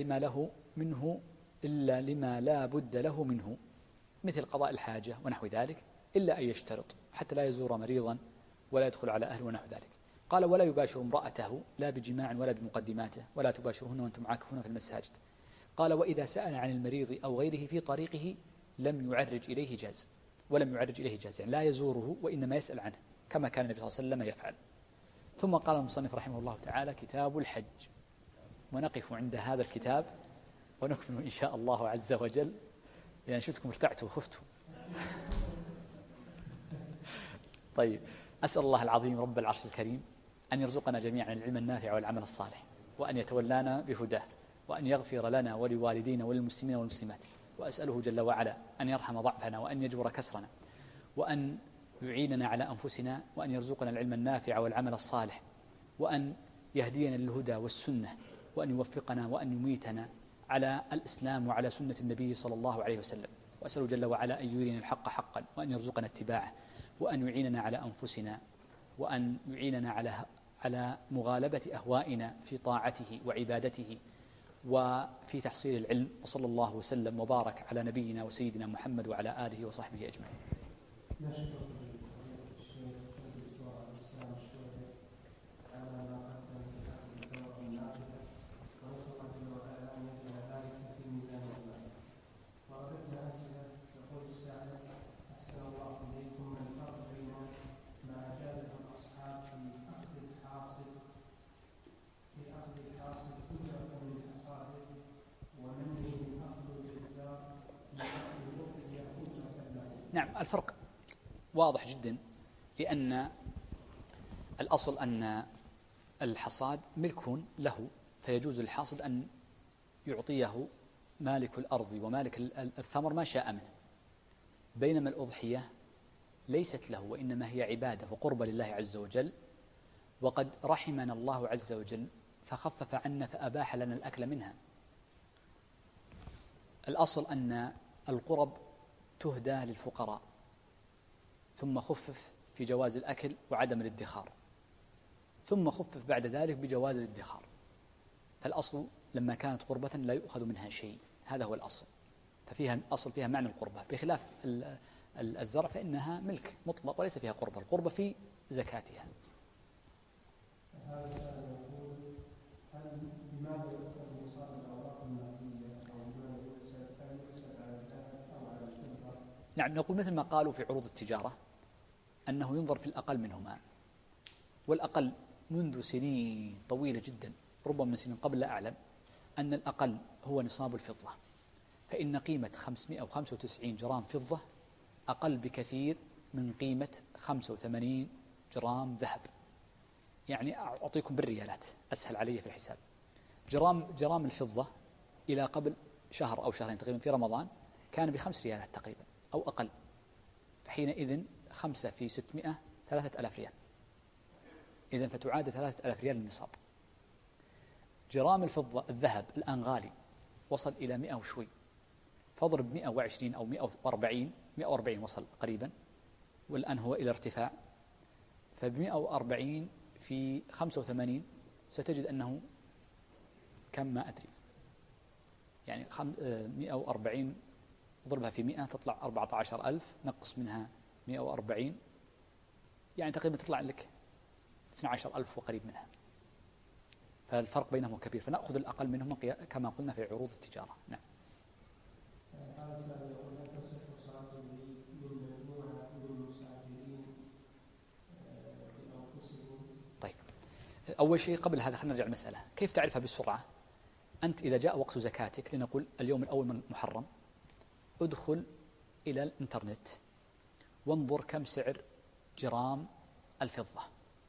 لما لا بد له منه، مثل قضاء الحاجة ونحو ذلك، إلا أن يشترط، حتى لا يزور مريضا ولا يدخل على أهله ونحو ذلك. قال ولا يباشر امرأته لا بجماع ولا بمقدماته، ولا تباشرهن وأنتم عاكفون في المساجد. قال وإذا سأل عن المريض أو غيره في طريقه لم يعرج إليه جاز. ولم يعرج إليه جاز يعني لا يزوره وإنما يسأل عنه كما كان النبي صلى الله عليه وسلم يفعل. ثم قال المصنف رحمه الله تعالى كتاب الحج، ونقف عند هذا الكتاب ونكمل إن شاء الله عز وجل، لأن شفتكم ارتعتوا وخفتوا. طيب، أسأل الله العظيم رب العرش الكريم أن يرزقنا جميعا العلم النافع والعمل الصالح، وأن يتولانا بهداه، وأن يغفر لنا ولوالدينا وللمسلمين والمسلمات. وأسأله جل وعلا أن يرحم ضعفنا وأن يجبر كسرنا، وأن يعيننا على أنفسنا، وأن يرزقنا العلم النافع والعمل الصالح، وأن يهدينا للهدى والسنة، وأن يوفقنا وأن يميتنا على الإسلام وعلى سنة النبي صلى الله عليه وسلم. وأسأل جل وعلا أن يرينا الحق حقا وأن يرزقنا اتباعه، وأن يعيننا على أنفسنا، وأن يعيننا على مغالبة أهوائنا في طاعته وعبادته وفي تحصيل العلم. وصلى الله وسلم وبارك على نبينا وسيدنا محمد وعلى آله وصحبه أجمعين. نعم، الفرق واضح جدا، لأن الأصل أن الحصاد ملك له، فيجوز للحاصد أن يعطيه مالك الأرض ومالك الثمر ما شاء منه، بينما الأضحية ليست له، وإنما هي عبادة وقربة لله عز وجل، وقد رحمنا الله عز وجل فخفف عنا فأباح لنا الأكل منها. الأصل أن القرب تهدى للفقراء، ثم خفف في جواز الأكل وعدم الادخار، ثم خفف بعد ذلك بجواز الادخار. فالأصل لما كانت قربة لا يؤخذ منها شيء، هذا هو الأصل، ففيها الأصل فيها معنى القربة، بخلاف الزرع فإنها ملك مطلق وليس فيها قربة، القربة في زكاتها. نعم، نقول مثل ما قالوا في عروض التجارة أنه ينظر في الأقل منهما، والأقل منذ سنين طويلة جدا، ربما من سنين قبل لا أعلم، أن الأقل هو نصاب الفضة، فإن قيمة 595 جرام فضة أقل بكثير من قيمة 85 جرام ذهب. يعني أعطيكم بالريالات أسهل علي في الحساب. جرام الفضة إلى قبل شهر أو شهرين تقريبا في رمضان كان ب5 ريالات تقريبا أو أقل، فحينئذ 5 في 600 3000 ريال، إذن فتعادل 3000 ريال النصاب. جرام الفضة الذهب الآن غالي، وصل إلى 100 وشوي، فاضرب 120 أو 140 وصل قريبا، والآن هو إلى ارتفاع، ف140 في 85 ستجد أنه كم ما أدري، يعني 140 ضربها في 100 تطلع 14000، نقص منها 140 يعني تقريبا تطلع لك 12000 وقريب منها، فالفرق بينهم كبير، فنأخذ الأقل منهم كما قلنا في عروض التجارة. نعم. طيب، أول شيء قبل هذا خلينا نرجع المسألة، كيف تعرفها بسرعة؟ أنت إذا جاء وقت زكاتك، لنقول اليوم الأول من محرم، ادخل إلى الإنترنت وانظر كم سعر جرام الفضة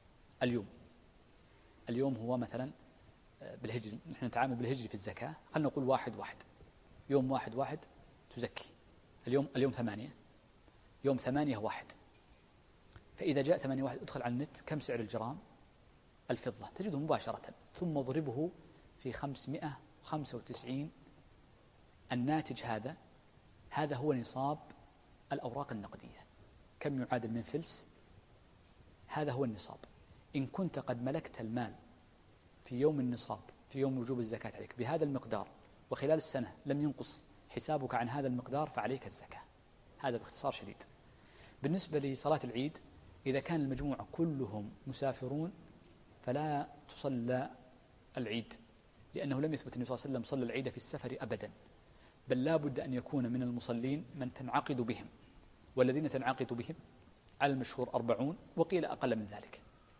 اليوم هو مثلا بالهجري، نحن نتعامل بالهجري في الزكاة، خلينا نقول 1/1، يوم 1/1 تزكي، اليوم 8، يوم 8/1، فإذا جاء 8/1 ادخل على النت كم سعر الجرام الفضة، تجده مباشرة، ثم اضربه في 595. الناتج هذا هو نصاب الأوراق النقدية، كم يعادل من فلس، هذا هو النصاب. إن كنت قد ملكت المال في يوم النصاب، في يوم وجوب الزكاة عليك بهذا المقدار، وخلال السنة لم ينقص حسابك عن هذا المقدار، فعليك الزكاة. هذا باختصار شديد. بالنسبة لصلاة العيد، إذا كان المجموعة كلهم مسافرون فلا تصلى العيد، لأنه لم يثبت النبي صلى الله عليه وسلم صلى العيد في السفر أبدا، بل لا بد أن يكون من المصلين من تنعقد بهم، والذين تنعقد بهم على المشهور 40، وقيل أقل من ذلك.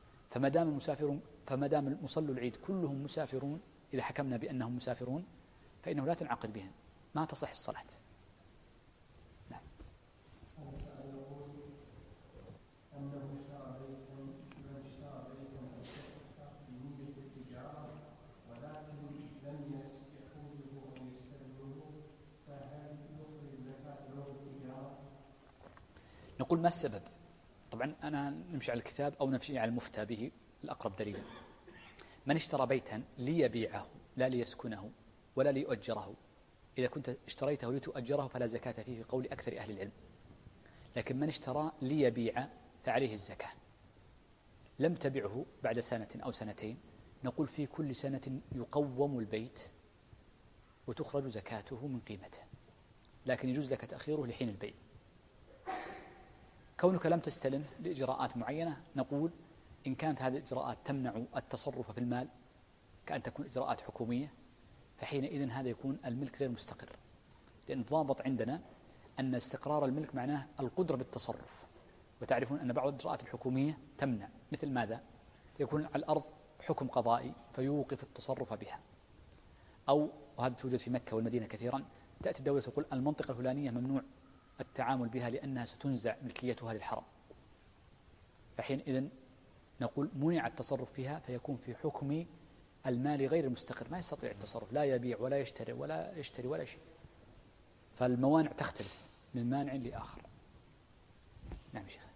فما دام مصلوا العيد كلهم مسافرون، إذا حكمنا بأنهم مسافرون فإنه لا تنعقد بهم، ما تصح الصلاة. نعم. نقول ما السبب طبعا أنا نمشي على الكتاب أو نمشي على المفتى به الأقرب دليلا. من اشترى بيتا ليبيعه لا ليسكنه ولا ليؤجره، إذا كنت اشتريته لتؤجره فلا زكاة فيه في قول أكثر أهل العلم. لكن من اشترى ليبيع فعليه الزكاة. لم تبعه بعد سنة أو سنتين نقول في كل سنة يقوم البيت وتخرج زكاته من قيمته، لكن يجوز لك تأخيره لحين البيع. كونك لم تستلم لإجراءات معينة نقول إن كانت هذه الإجراءات تمنع التصرف في المال كأن تكون إجراءات حكومية فحينئذ هذا يكون الملك غير مستقر، لأن الضابط عندنا أن استقرار الملك معناه القدرة بالتصرف، وتعرفون أن بعض الإجراءات الحكومية تمنع، مثل ماذا؟ يكون على الأرض حكم قضائي فيوقف التصرف بها، أو وهذا توجد في مكة والمدينة كثيرا، تأتي الدولة تقول المنطقة الفلانية ممنوع التعامل بها لأنها ستنزع ملكيتها للحرم، فحينئذ نقول منع التصرف فيها فيكون في حكم المال غير المستقر، ما يستطيع التصرف، لا يبيع ولا يشتري ولا شيء، فالموانع تختلف من مانع لآخر. نعم شيخ.